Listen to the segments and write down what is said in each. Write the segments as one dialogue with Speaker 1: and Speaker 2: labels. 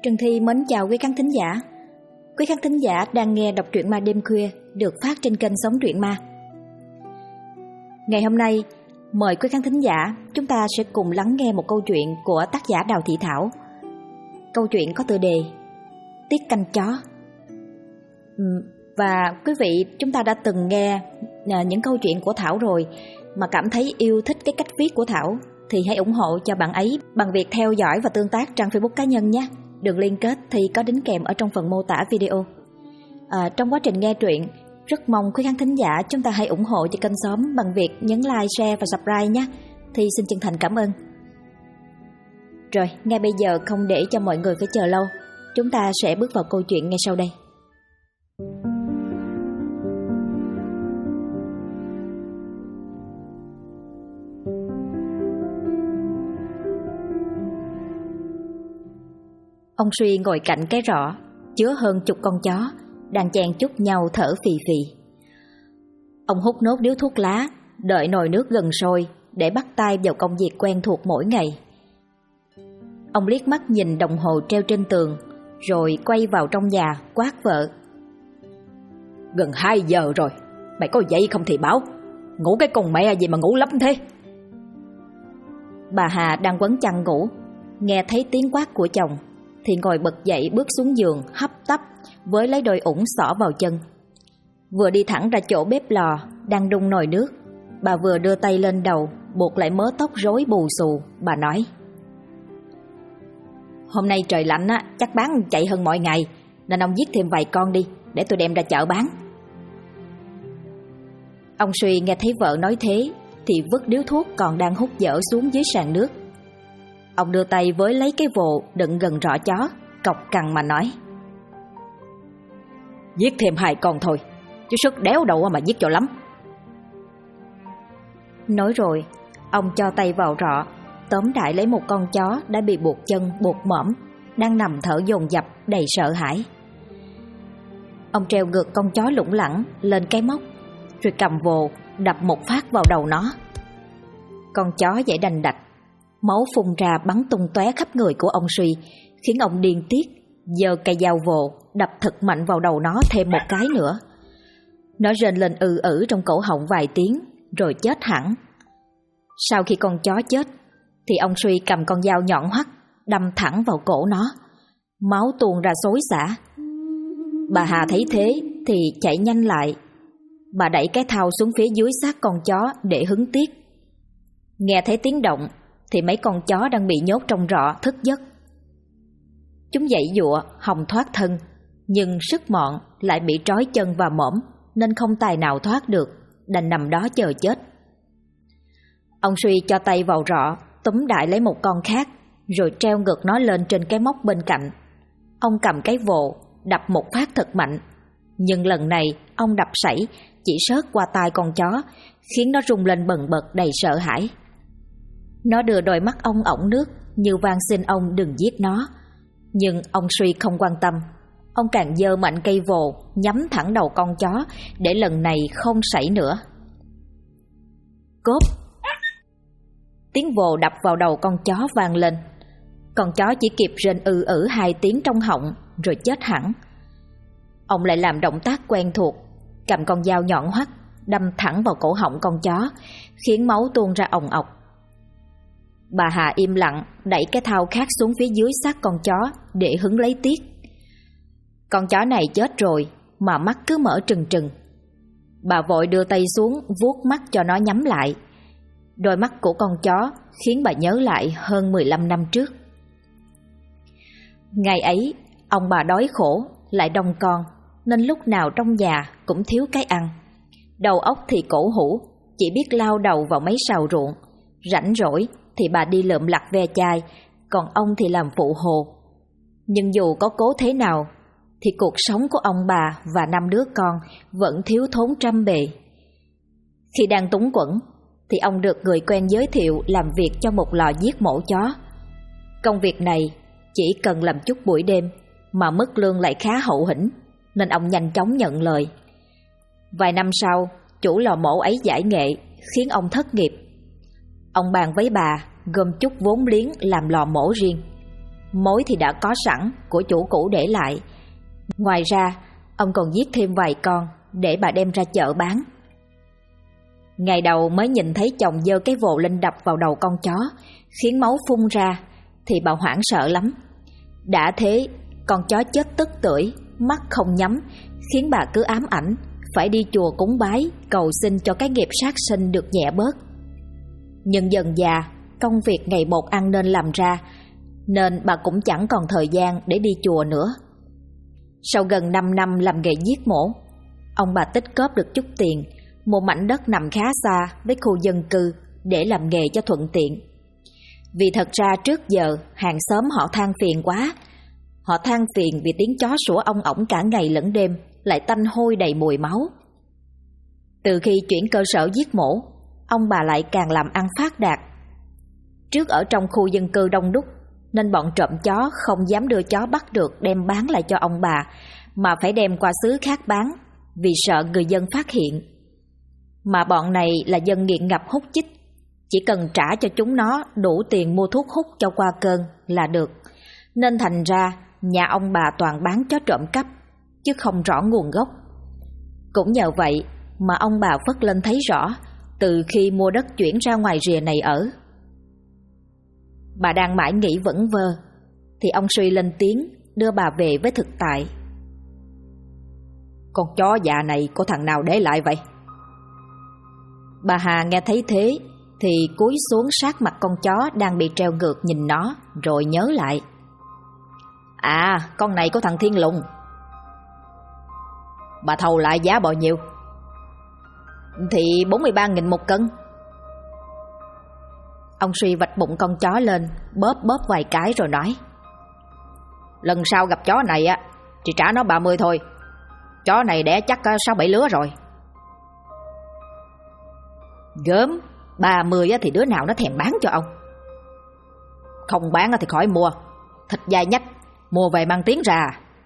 Speaker 1: Trần Thi mến chào quý khán thính giả. Quý khán thính giả đang nghe đọc truyện ma đêm khuya được phát trên kênh Sống Truyện Ma. Ngày hôm nay, mời quý khán thính giả chúng ta sẽ cùng lắng nghe một câu chuyện của tác giả Đào Thị Thảo. Câu chuyện có tựa đề Tiết canh chó. Và quý vị, chúng ta đã từng nghe những câu chuyện của Thảo rồi mà cảm thấy yêu thích cái cách viết của Thảo thì hãy ủng hộ cho bạn ấy bằng việc theo dõi và tương tác trang Facebook cá nhân nhé. Đường liên kết thì có đính kèm ở trong phần mô tả video. Trong quá trình nghe truyện, rất mong quý khán thính giả chúng ta hãy ủng hộ cho kênh Xóm bằng việc nhấn like, share và subscribe nhé. Thì xin chân thành cảm ơn. Rồi, ngay bây giờ không để cho mọi người phải chờ lâu, chúng ta sẽ bước vào câu chuyện ngay sau đây. Ông Suy ngồi cạnh cái rọ chứa hơn chục con chó đang chen chúc nhau thở phì phì. Ông hút nốt điếu thuốc lá, đợi nồi nước gần sôi để bắt tay vào công việc quen thuộc mỗi ngày. Ông liếc mắt nhìn đồng hồ treo trên tường, rồi quay vào trong nhà quát vợ: "Gần 2 giờ rồi, mày có dậy không thì báo, ngủ cái con mẹ gì mà ngủ lắm thế?" Bà Hà đang quấn chăn ngủ, nghe thấy tiếng quát của chồng thì ngồi bật dậy bước xuống giường hấp tấp với lấy đôi ủng xỏ vào chân. Vừa đi thẳng ra chỗ bếp lò đang đun nồi nước, bà vừa đưa tay lên đầu buộc lại mớ tóc rối bù xù. Bà nói: "Hôm nay trời lạnh á, chắc bán chạy hơn mọi ngày, nên ông giết thêm vài con đi để tôi đem ra chợ bán." Ông Suy nghe thấy vợ nói thế thì vứt điếu thuốc còn đang hút dở xuống dưới sàn nước. Ông đưa tay với lấy cái vồ đựng gần rọ chó, cộc cằn mà nói: "Giết thêm 2 con thôi, chứ sức đéo đầu mà giết cho lắm." Nói rồi, ông cho tay vào rọ, tóm đại lấy một con chó đã bị buộc chân buộc mõm, đang nằm thở dồn dập đầy sợ hãi. Ông treo ngược con chó lủng lẳng lên cái móc, rồi cầm vồ đập một phát vào đầu nó. Con chó dãy đành đạch, máu phun ra bắn tung tóe khắp người của ông Suy, khiến ông điên tiết, giơ cây dao vồ đập thật mạnh vào đầu nó thêm một cái nữa. Nó rên lên trong cổ họng vài tiếng rồi chết hẳn. Sau khi con chó chết thì ông Suy cầm con dao nhọn hoắt đâm thẳng vào cổ nó, máu tuôn ra xối xả. Bà Hà thấy thế thì chạy nhanh lại. Bà đẩy cái thau xuống phía dưới xác con chó để hứng tiết. Nghe thấy tiếng động thì mấy con chó đang bị nhốt trong rọ thức giấc. Chúng giãy giụa hòng thoát thân, nhưng sức mọn lại bị trói chân và mõm nên không tài nào thoát được, đành nằm đó chờ chết. Ông Suy cho tay vào rọ, túm đại lấy một con khác, rồi treo ngược nó lên trên cái móc bên cạnh. Ông cầm cái vồ đập một phát thật mạnh, nhưng lần này ông đập sảy chỉ sớt qua tai con chó, khiến nó rung lên bần bật đầy sợ hãi. Nó đưa đôi mắt ông ỏng nước như van xin ông đừng giết nó. Nhưng ông Suy không quan tâm. Ông càng giơ mạnh cây vồ nhắm thẳng đầu con chó để lần này không sảy nữa. Cốp! Tiếng vồ đập vào đầu con chó vang lên. Con chó chỉ kịp rên 2 tiếng trong họng rồi chết hẳn. Ông lại làm động tác quen thuộc, cầm con dao nhọn hoắt đâm thẳng vào cổ họng con chó, khiến máu tuôn ra ồng ọc. Bà Hà im lặng đẩy cái thau khác xuống phía dưới xác con chó để hứng lấy tiết. Con chó này chết rồi mà mắt cứ mở trừng trừng. Bà vội đưa tay xuống vuốt mắt cho nó nhắm lại. Đôi mắt của con chó khiến bà nhớ lại hơn 15 năm trước. Ngày ấy, ông bà đói khổ, lại đông con, nên lúc nào trong nhà cũng thiếu cái ăn. Đầu óc thì cổ hủ, chỉ biết lao đầu vào mấy sào ruộng. Rảnh rỗi thì bà đi lượm lặt ve chai, còn ông thì làm phụ hồ. Nhưng dù có cố thế nào thì cuộc sống của ông bà và 5 đứa con vẫn thiếu thốn trăm bề. Khi đang túng quẫn thì ông được người quen giới thiệu làm việc cho một lò giết mổ chó. Công việc này chỉ cần làm chút buổi đêm mà mức lương lại khá hậu hĩnh, nên ông nhanh chóng nhận lời. Vài năm sau, chủ lò mổ ấy giải nghệ khiến ông thất nghiệp. Ông bàn với bà gom chút vốn liếng làm lò mổ riêng. mối thì đã có sẵn của chủ cũ để lại. Ngoài ra, ông còn giết thêm vài con để bà đem ra chợ bán. Ngày đầu mới nhìn thấy chồng giơ cái vồ lên đập vào đầu con chó, khiến máu phun ra, thì bà hoảng sợ lắm. Đã thế, con chó chết tức tưởi, mắt không nhắm, khiến bà cứ ám ảnh phải đi chùa cúng bái, cầu xin cho cái nghiệp sát sinh được nhẹ bớt. Nhưng dần dà, công việc ngày một ăn nên làm ra, nên bà cũng chẳng còn thời gian để đi chùa nữa. Sau gần 5 năm làm nghề giết mổ, ông bà tích góp được chút tiền, một mảnh đất nằm khá xa với khu dân cư để làm nghề cho thuận tiện. Vì thật ra trước giờ hàng xóm họ than phiền quá. Họ than phiền vì tiếng chó sủa ong ổng cả ngày lẫn đêm, lại tanh hôi đầy mùi máu. Từ khi chuyển cơ sở giết mổ, ông bà lại càng làm ăn phát đạt. Trước ở trong khu dân cư đông đúc, nên bọn trộm chó không dám đưa chó bắt được đem bán lại cho ông bà, mà phải đem qua xứ khác bán, vì sợ người dân phát hiện. Mà bọn này là dân nghiện ngập hút chích, chỉ cần trả cho chúng nó đủ tiền mua thuốc hút cho qua cơn là được. Nên thành ra nhà ông bà toàn bán chó trộm cắp, chứ không rõ nguồn gốc. Cũng nhờ vậy mà ông bà phất lên thấy rõ từ khi mua đất chuyển ra ngoài rìa này ở. Bà đang mãi nghĩ vẩn vơ, thì ông Suy lên tiếng đưa bà về với thực tại.
Speaker 2: Con chó già này có thằng nào để lại vậy?
Speaker 1: Bà Hà nghe thấy thế thì cúi xuống sát mặt con chó đang bị treo ngược nhìn nó, rồi nhớ lại.
Speaker 2: À, con này có thằng Thiên Lùng. Bà thầu lại giá bao nhiêu?
Speaker 1: Thì 43.000 một cân. Ông Suy vạch bụng con chó lên, bóp vài cái rồi nói.
Speaker 2: Lần sau gặp chó này á thì trả nó 30 thôi. Chó này đẻ chắc 6-7 lứa rồi.
Speaker 1: Gớm, 30 thì đứa nào nó thèm bán cho ông.
Speaker 2: Không bán thì khỏi mua. Thịt dai nhách, mua về mang tiếng ra.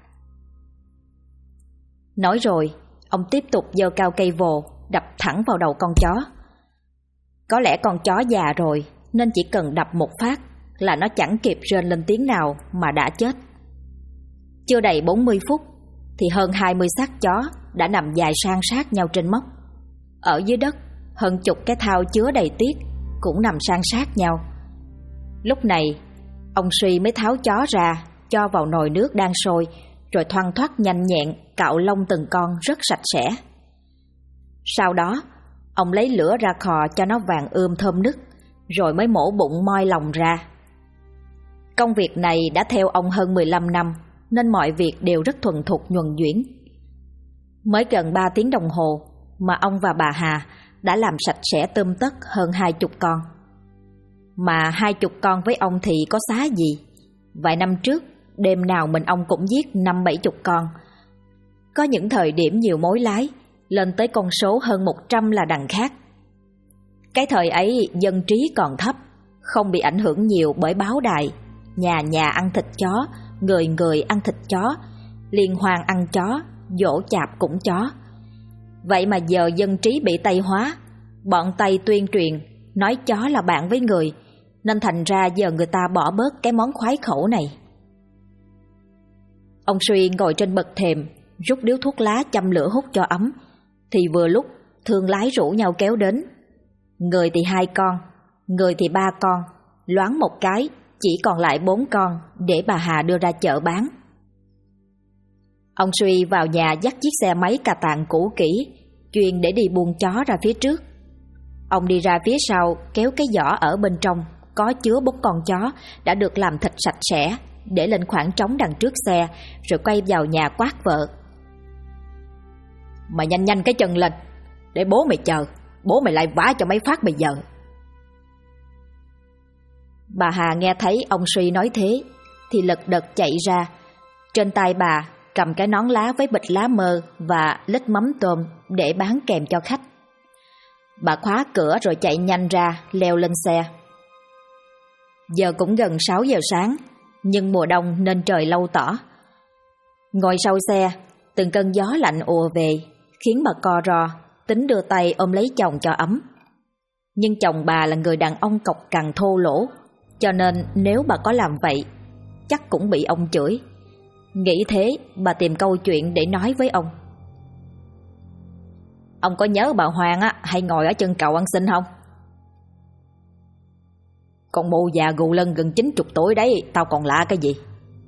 Speaker 1: Nói rồi, ông tiếp tục giơ cao cây vồ, đập thẳng vào đầu con chó. Có lẽ con chó già rồi, nên chỉ cần đập một phát là nó chẳng kịp rên lên tiếng nào mà đã chết. Chưa đầy 40 phút thì hơn 20 xác chó đã nằm dài san sát nhau trên mốc. Ở dưới đất, hơn chục cái thau chứa đầy tiết cũng nằm san sát nhau. Lúc này, ông Suy mới tháo chó ra, cho vào nồi nước đang sôi, rồi thoăn thoắt nhanh nhẹn cạo lông từng con rất sạch sẽ. Sau đó, ông lấy lửa ra khò cho nó vàng thơm nức, rồi mới mổ bụng moi lòng ra. Công việc này đã theo ông hơn 15 năm, nên mọi việc đều rất thuần thục nhuần nhuyễn. Mới gần 3 tiếng đồng hồ mà ông và bà Hà đã làm sạch sẽ tươm tất hơn 20 con. Mà 20 con với ông thì có xá gì. Vài năm trước, đêm nào mình ông cũng giết 50-70 con. Có những thời điểm nhiều mối lái, lên tới con số hơn 100 là đằng khác. Cái thời ấy dân trí còn thấp, không bị ảnh hưởng nhiều bởi báo đài, nhà nhà ăn thịt chó, người người ăn thịt chó, liên hoan ăn chó, giỗ chạp cũng chó. Vậy mà giờ dân trí bị Tây hóa, bọn Tây tuyên truyền nói chó là bạn với người, nên thành ra giờ người ta bỏ bớt cái món khoái khẩu này. Ông Suy ngồi trên bậc thềm, rút điếu thuốc lá châm lửa hút cho ấm, thì vừa lúc thương lái rủ nhau kéo đến. Người thì 2 con, người thì 3 con, loáng một cái chỉ còn lại 4 con để bà Hà đưa ra chợ bán. Ông Suy vào nhà dắt chiếc xe máy cà tàng cũ kỹ, chuyên để đi buôn chó ra phía trước. Ông đi ra phía sau kéo cái giỏ ở bên trong có chứa 4 con chó đã được làm thịt sạch sẽ, để lên khoảng trống đằng trước xe, rồi quay vào nhà quát vợ.
Speaker 2: Mày nhanh nhanh cái chân lên, để bố mày chờ, bố mày lại vả cho mấy phát bây giờ.
Speaker 1: Bà Hà nghe thấy ông Suy nói thế thì lật đật chạy ra. Trên tay bà cầm cái nón lá với bịch lá mơ và lít mắm tôm để bán kèm cho khách. Bà khóa cửa rồi chạy nhanh ra, leo lên xe. Giờ cũng gần 6 giờ sáng, nhưng mùa đông nên trời lâu tỏ. Ngồi sau xe, từng cơn gió lạnh ùa về, khiến bà co ro, tính đưa tay ôm lấy chồng cho ấm. Nhưng chồng bà là người đàn ông cọc cằn thô lỗ, cho nên nếu bà có làm vậy chắc cũng bị ông chửi. Nghĩ thế, bà tìm câu chuyện để nói với ông.
Speaker 2: Ông có nhớ bà Hoàng á hay ngồi ở chân cầu ăn xin không? Con mụ già gù lưng gần 90 tuổi đấy, tao còn lạ cái gì?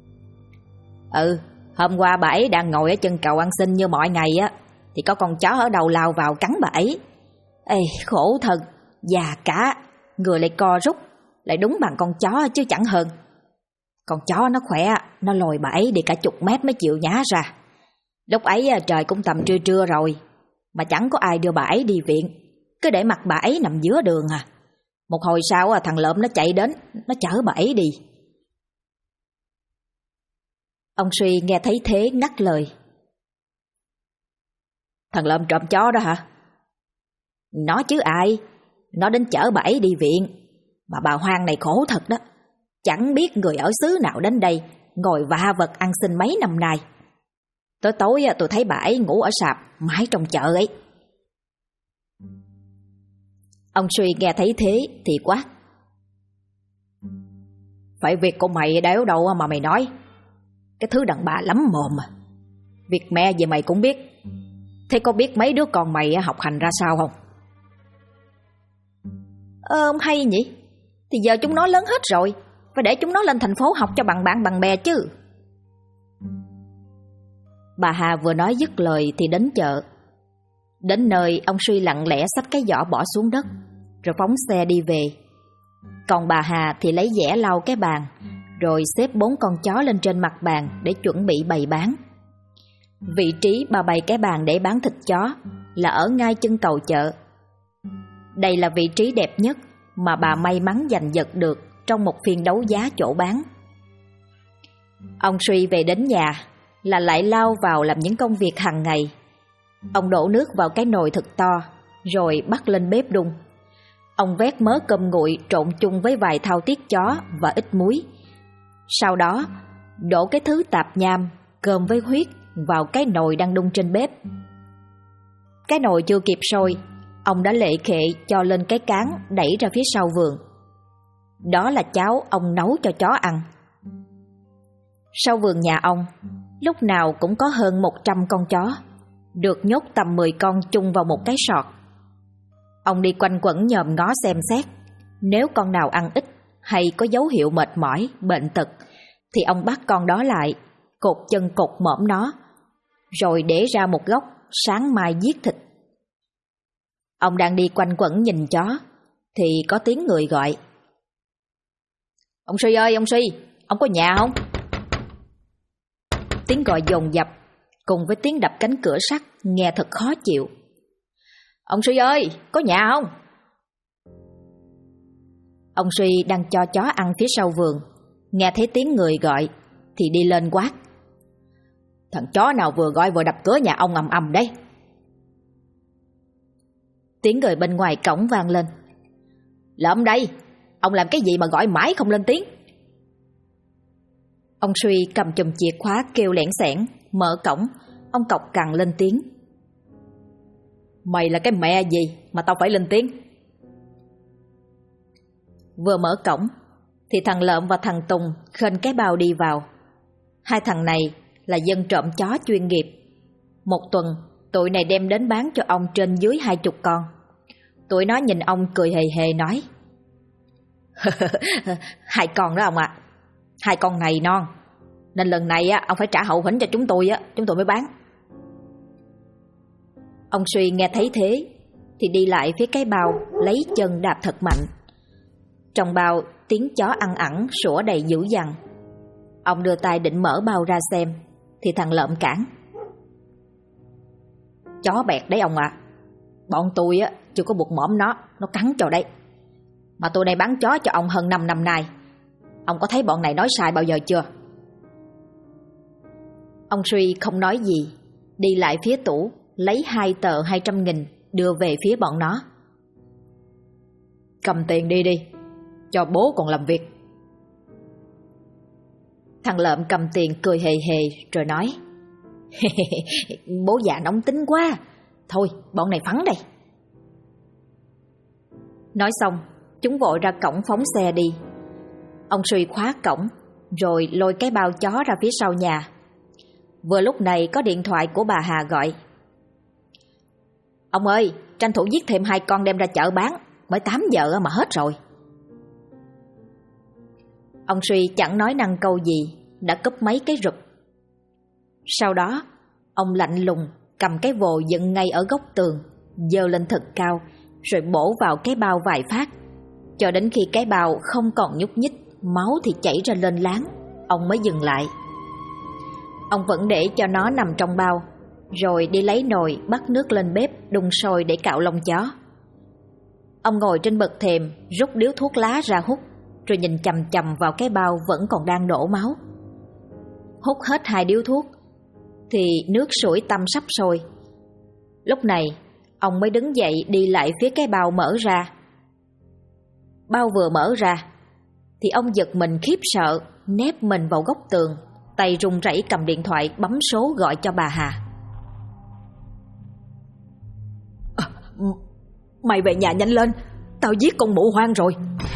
Speaker 2: Hôm qua bà ấy đang ngồi ở chân cầu ăn xin như mọi ngày á, thì có con chó ở đầu lao vào cắn bà ấy.
Speaker 1: Ê, khổ thân, già cả, người lại co rút, lại đúng bằng con chó chứ chẳng hơn. Con chó nó khỏe, nó lồi bà ấy đi cả chục mét mới chịu nhá ra. Lúc ấy trời cũng tầm trưa trưa rồi, mà chẳng có ai đưa bà ấy đi viện, cứ để mặc bà ấy nằm giữa đường à. Một hồi sau thằng Lợm nó chạy đến, nó chở bà ấy đi. Ông Suy nghe thấy thế ngắt lời.
Speaker 2: Thằng Lợm trộm chó đó hả?
Speaker 1: Nó chứ ai, nó đến chở bà ấy đi viện. Mà bà Hoang này khổ thật đó, chẳng biết người ở xứ nào đến đây ngồi vạ vật ăn xin mấy năm nay. Tối tối tôi thấy bà ấy ngủ ở sạp mãi trong chợ ấy. Ông Suy nghe thấy thế thì quát.
Speaker 2: Phải việc của mày đéo đâu mà mày nói. Cái thứ đàn bà lắm mồm mà. Việc mẹ gì mày cũng biết. Thế có biết mấy đứa con mày học hành ra sao không?
Speaker 1: Ông hay nhỉ. Thì giờ chúng nó lớn hết rồi, phải để chúng nó lên thành phố học cho bằng bạn bằng bè chứ. Bà Hà vừa nói dứt lời thì đến chợ. Đến nơi, ông Suy lặng lẽ xách cái giỏ bỏ xuống đất, rồi phóng xe đi về. Còn bà Hà thì lấy dẻ lau cái bàn, rồi xếp 4 con chó lên trên mặt bàn để chuẩn bị bày bán. Vị trí bà bày cái bàn để bán thịt chó là ở ngay chân cầu chợ. Đây là vị trí đẹp nhất mà bà may mắn giành giật được trong một phiên đấu giá chỗ bán. Ông Suy về đến nhà là lại lao vào làm những công việc hàng ngày. Ông đổ nước vào cái nồi thật to, rồi bắt lên bếp đun. Ông vét mớ cơm nguội trộn chung với vài thau tiết chó và ít muối. Sau đó, đổ cái thứ tạp nham, cơm với huyết vào cái nồi đang đun trên bếp. Cái nồi chưa kịp sôi, ông đã lệ khệ cho lên cái cán đẩy ra phía sau vườn. Đó là cháo ông nấu cho chó ăn. Sau vườn nhà ông, lúc nào cũng có hơn 100 con chó, được nhốt tầm 10 con chung vào một cái sọt. Ông đi quanh quẩn nhòm ngó xem xét, nếu con nào ăn ít hay có dấu hiệu mệt mỏi, bệnh tật, thì ông bắt con đó lại, cột chân cột mõm nó, rồi để ra một góc, sáng mai giết thịt. Ông đang đi quanh quẩn nhìn chó, thì có tiếng người gọi.
Speaker 2: Ông Suy ơi, ông Suy, ông có nhà không?
Speaker 1: Tiếng gọi dồn dập, cùng với tiếng đập cánh cửa sắt, nghe thật khó chịu.
Speaker 2: Ông Suy ơi, có nhà không?
Speaker 1: Ông Suy đang cho chó ăn phía sau vườn, nghe thấy tiếng người gọi thì đi lên quát.
Speaker 2: Thằng chó nào vừa gọi vừa đập cửa nhà ông ầm ầm đấy.
Speaker 1: Tiếng người bên ngoài cổng vang lên.
Speaker 2: Lợm đây, ông làm cái gì mà gọi mãi không lên tiếng?
Speaker 1: Ông Suy cầm chùm chìa khóa kêu lẻn xẻn, mở cổng, ông cộc cằn lên tiếng.
Speaker 2: Mày là cái mẹ gì mà tao phải lên tiếng?
Speaker 1: Vừa mở cổng thì thằng Lợm và thằng Tùng khênh cái bao đi vào. Hai thằng này là dân trộm chó chuyên nghiệp. Một tuần tụi này đem đến bán cho ông trên dưới 20 con. Tụi nó nhìn ông cười hề hề nói.
Speaker 2: 2 con đó ông ạ. 2 con này non, nên lần này ông phải trả hậu hĩnh cho chúng tôi mới bán.
Speaker 1: Ông Suy nghe thấy thế thì đi lại phía cái bao, lấy chân đạp thật mạnh. Trong bao tiếng chó ăn ẳng sủa đầy dữ dằn. Ông đưa tay định mở bao ra xem thì thằng Lợm cản.
Speaker 2: Chó bẹt đấy ông ạ. Bọn tôi chưa có buộc mõm nó cắn cho đấy. Mà tôi này bán chó cho ông hơn 5 năm nay. Ông có thấy bọn này nói sai bao giờ chưa?
Speaker 1: Ông Suy không nói gì, đi lại phía tủ, lấy 2 tờ 200.000 đưa về phía bọn nó.
Speaker 2: Cầm tiền đi, cho bố còn làm việc.
Speaker 1: Thằng Lợm cầm tiền cười hề hề rồi nói. Bố già nóng tính quá, thôi bọn này phắn đây. Nói xong, chúng vội ra cổng phóng xe đi. Ông Suy khóa cổng, rồi lôi cái bao chó ra phía sau nhà. Vừa lúc này có điện thoại của bà Hà gọi.
Speaker 2: Ông ơi, tranh thủ giết thêm 2 con đem ra chợ bán, mới 8 giờ mà hết rồi.
Speaker 1: Ông Suy chẳng nói năng câu gì, đã cúp mấy cái rụp. Sau đó, ông lạnh lùng cầm cái vồ dựng ngay ở góc tường, giơ lên thật cao, rồi bổ vào cái bao vài phát, cho đến khi cái bao không còn nhúc nhích, máu thì chảy ra lên láng, ông mới dừng lại. Ông vẫn để cho nó nằm trong bao, rồi đi lấy nồi bắt nước lên bếp đun sôi để cạo lông chó. Ông ngồi trên bậc thềm, rút điếu thuốc lá ra hút, rồi nhìn chằm chằm vào cái bao vẫn còn đang đổ máu. Hút hết 2 điếu thuốc thì nước sủi tăm sắp sôi. Lúc này ông mới đứng dậy đi lại phía cái bao mở ra. Bao vừa mở ra thì ông giật mình khiếp sợ, nép mình vào góc tường, tay run rẩy cầm điện thoại bấm số gọi cho bà Hà.
Speaker 2: Mày về nhà nhanh lên, tao giết con mụ hoang rồi.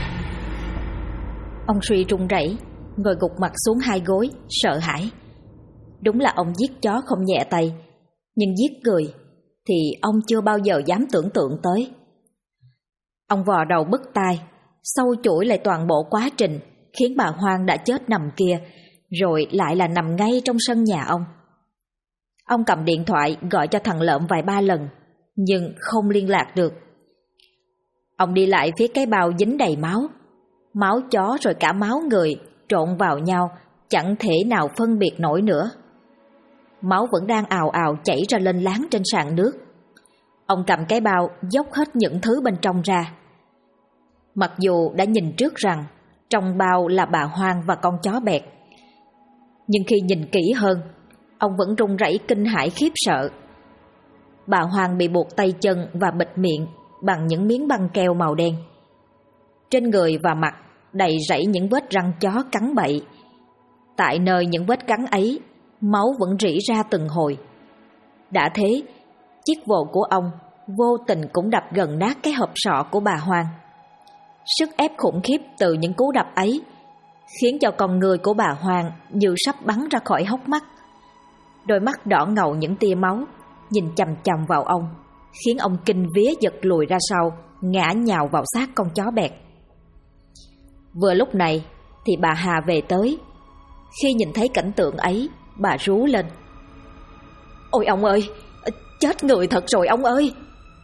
Speaker 1: Ông Suy run rẩy, ngồi gục mặt xuống 2 gối, sợ hãi. Đúng là ông giết chó không nhẹ tay, nhưng giết người thì ông chưa bao giờ dám tưởng tượng tới. Ông vò đầu bứt tai, sâu chuỗi lại toàn bộ quá trình khiến bà Hoang đã chết nằm kia, rồi lại là nằm ngay trong sân nhà ông. Ông cầm điện thoại gọi cho thằng Lợm vài 3 lần, nhưng không liên lạc được. Ông đi lại phía cái bao dính đầy máu, máu chó rồi cả máu người trộn vào nhau, chẳng thể nào phân biệt nổi nữa. Máu vẫn đang ào ào chảy ra lên láng trên sàn nước. Ông cầm cái bao dốc hết những thứ bên trong ra. Mặc dù đã nhìn trước rằng trong bao là bà Hoang và con chó Bẹt, nhưng khi nhìn kỹ hơn, ông vẫn run rẩy kinh hãi khiếp sợ. Bà Hoang bị buộc tay chân và bịt miệng bằng những miếng băng keo màu đen. Trên người và mặt đầy rẫy những vết răng chó cắn bậy. Tại nơi những vết cắn ấy, máu vẫn rỉ ra từng hồi. Đã thế, chiếc vồ của ông vô tình cũng đập gần nát cái hộp sọ của bà Hoang. Sức ép khủng khiếp từ những cú đập ấy khiến cho con người của bà Hoang như sắp bắn ra khỏi hốc mắt. Đôi mắt đỏ ngầu những tia máu nhìn chằm chằm vào ông, khiến ông kinh vía giật lùi ra sau, ngã nhào vào xác con chó Bẹt. Vừa lúc này thì bà Hà về tới. Khi nhìn thấy cảnh tượng ấy, bà rú lên: "Ôi ông ơi, chết người thật rồi ông ơi!"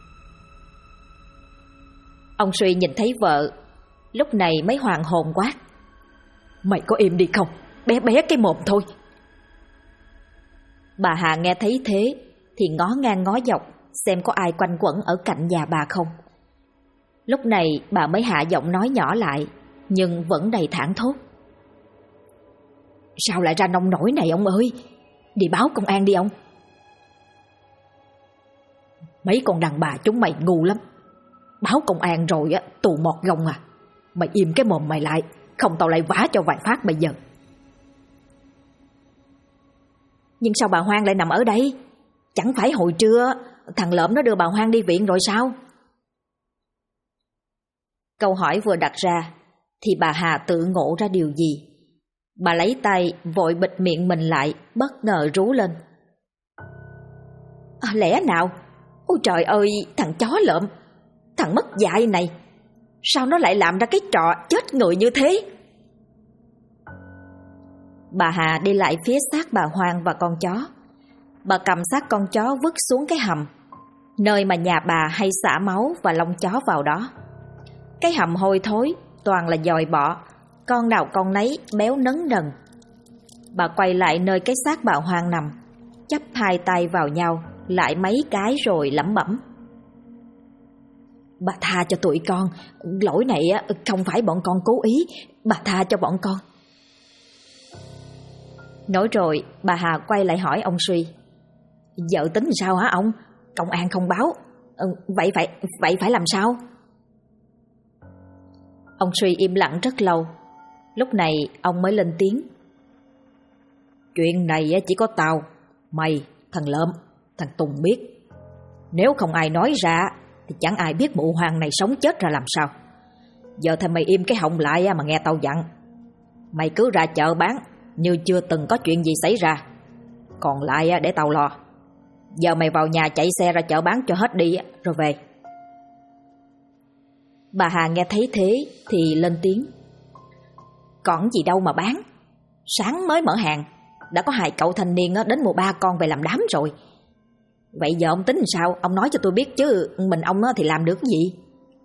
Speaker 1: Ông Suy nhìn thấy vợ, lúc này mới hoàng hồn quát: "Mày có im đi không? Bé bé cái mồm thôi." Bà Hà nghe thấy thế thì ngó ngang ngó dọc xem có ai quanh quẩn ở cạnh nhà bà không. Lúc này bà mới hạ giọng nói nhỏ lại, nhưng vẫn đầy thảng thốt: "Sao lại ra nông nổi này ông ơi? Đi báo công an đi ông."
Speaker 2: Mấy con đàn bà chúng mày ngu lắm. Báo công an rồi á, tù mọt gông à. Mày im cái mồm mày lại, không tao lại vả cho vài phát bây giờ.
Speaker 1: Nhưng sao bà Hoang lại nằm ở đây? Chẳng phải hồi trưa thằng Lợm nó đưa bà Hoang đi viện rồi sao? Câu hỏi vừa đặt ra thì bà Hà tự ngộ ra điều gì. Bà lấy tay vội bịt miệng mình lại, bất ngờ rú lên: "Lẽ nào? Ôi trời ơi, thằng chó Lợm, thằng mất dạy này, sao nó lại làm ra cái trò chết người như thế?" Bà Hà đi lại phía xác bà Hoang và con chó. Bà cầm xác con chó vứt xuống cái hầm, nơi mà nhà bà hay xả máu và lông chó vào đó. Cái hầm hôi thối, toàn là dòi bọ, con nào con nấy béo nấn nần. Bà quay lại nơi cái xác bà Hoang nằm, chắp 2 tay vào nhau lại mấy cái rồi lẩm bẩm: "Bà tha cho tụi con, lỗi này không phải bọn con cố ý, bà tha cho bọn con." Nói rồi bà Hà quay lại hỏi ông Suy: "Vợ tính sao hả ông? Công an không báo, vậy phải làm sao?" Ông Suy im lặng rất lâu. Lúc này ông mới lên tiếng:
Speaker 2: "Chuyện này chỉ có tao, mày, thằng Lợm, thằng Tùng biết. Nếu không ai nói ra thì chẳng ai biết mụ Hoang này sống chết ra làm sao. Giờ thì mày im cái họng lại mà nghe tao dặn. Mày cứ ra chợ bán như chưa từng có chuyện gì xảy ra, còn lại để tao lo. Giờ mày vào nhà chạy xe ra chợ bán cho hết đi rồi về.
Speaker 1: Bà Hà nghe thấy thế thì lên tiếng: Còn gì đâu mà bán, sáng mới mở hàng đã có 2 cậu thanh niên đến mua 3 con về làm đám rồi. Vậy giờ ông tính sao? Ông nói cho tôi biết chứ mình ông thì làm được cái gì?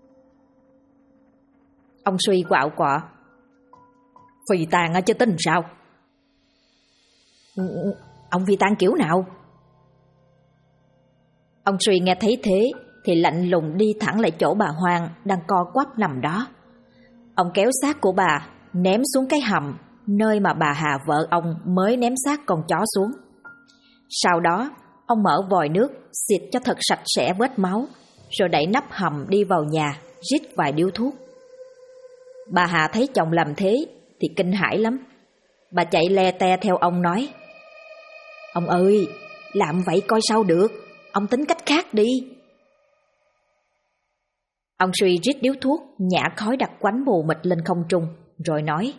Speaker 2: Ông Suy quạo quọ: Phi tang chứ tính sao?
Speaker 1: Ông phi tang kiểu nào?
Speaker 2: Ông Suy nghe thấy thế thì lạnh lùng đi thẳng lại chỗ bà Hoang đang co quắp nằm đó. Ông kéo xác của bà ném xuống cái hầm nơi mà bà Hà vợ ông mới ném xác con chó xuống. Sau đó ông mở vòi nước xịt cho thật sạch sẽ vết máu, rồi đẩy nắp hầm đi vào nhà rít vài điếu thuốc. Bà Hà thấy chồng làm thế thì kinh hãi lắm. Bà chạy le te theo ông nói:
Speaker 1: Ông ơi, làm vậy coi sao được, ông tính cách khác đi.
Speaker 2: Ông Suy rít điếu thuốc, nhả khói đặc quánh mù mịt lên không trung, rồi nói: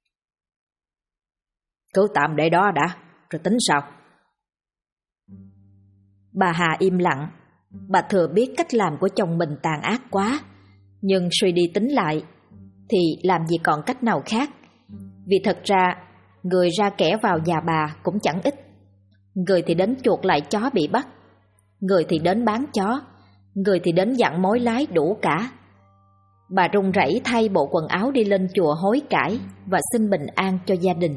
Speaker 2: Cứ tạm để đó đã, rồi tính sao? Bà Hà im lặng. Bà thừa biết cách làm của chồng mình tàn ác quá, nhưng suy đi tính lại thì làm gì còn cách nào khác. Vì thật ra người ra kẻ vào nhà bà cũng chẳng ít. Người thì đến chuộc lại chó bị bắt, người thì đến bán chó, người thì đến dặn mối lái, đủ cả. Bà run rẩy thay bộ quần áo đi lên chùa hối cải và xin bình an cho gia đình.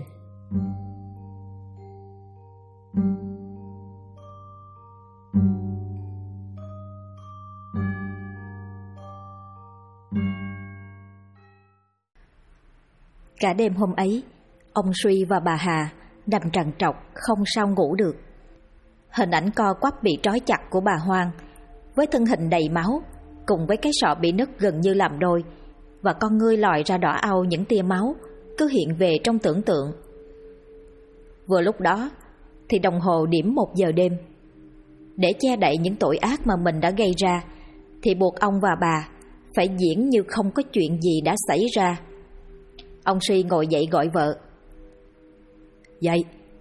Speaker 2: Cả đêm hôm ấy, ông Suy và bà Hà nằm trằn trọc không sao ngủ được. Hình ảnh co quắp bị trói chặt của bà Hoang, với thân hình đầy máu, cùng với cái sọ bị nứt gần như làm đôi, và con ngươi lòi ra đỏ au những tia máu, cứ hiện về trong tưởng tượng. Vừa lúc đó thì đồng hồ điểm 1 giờ đêm. Để che đậy những tội ác mà mình đã gây ra, thì buộc ông và bà phải diễn như không có chuyện gì đã xảy ra. Ông Suy ngồi dậy gọi vợ: Dậy.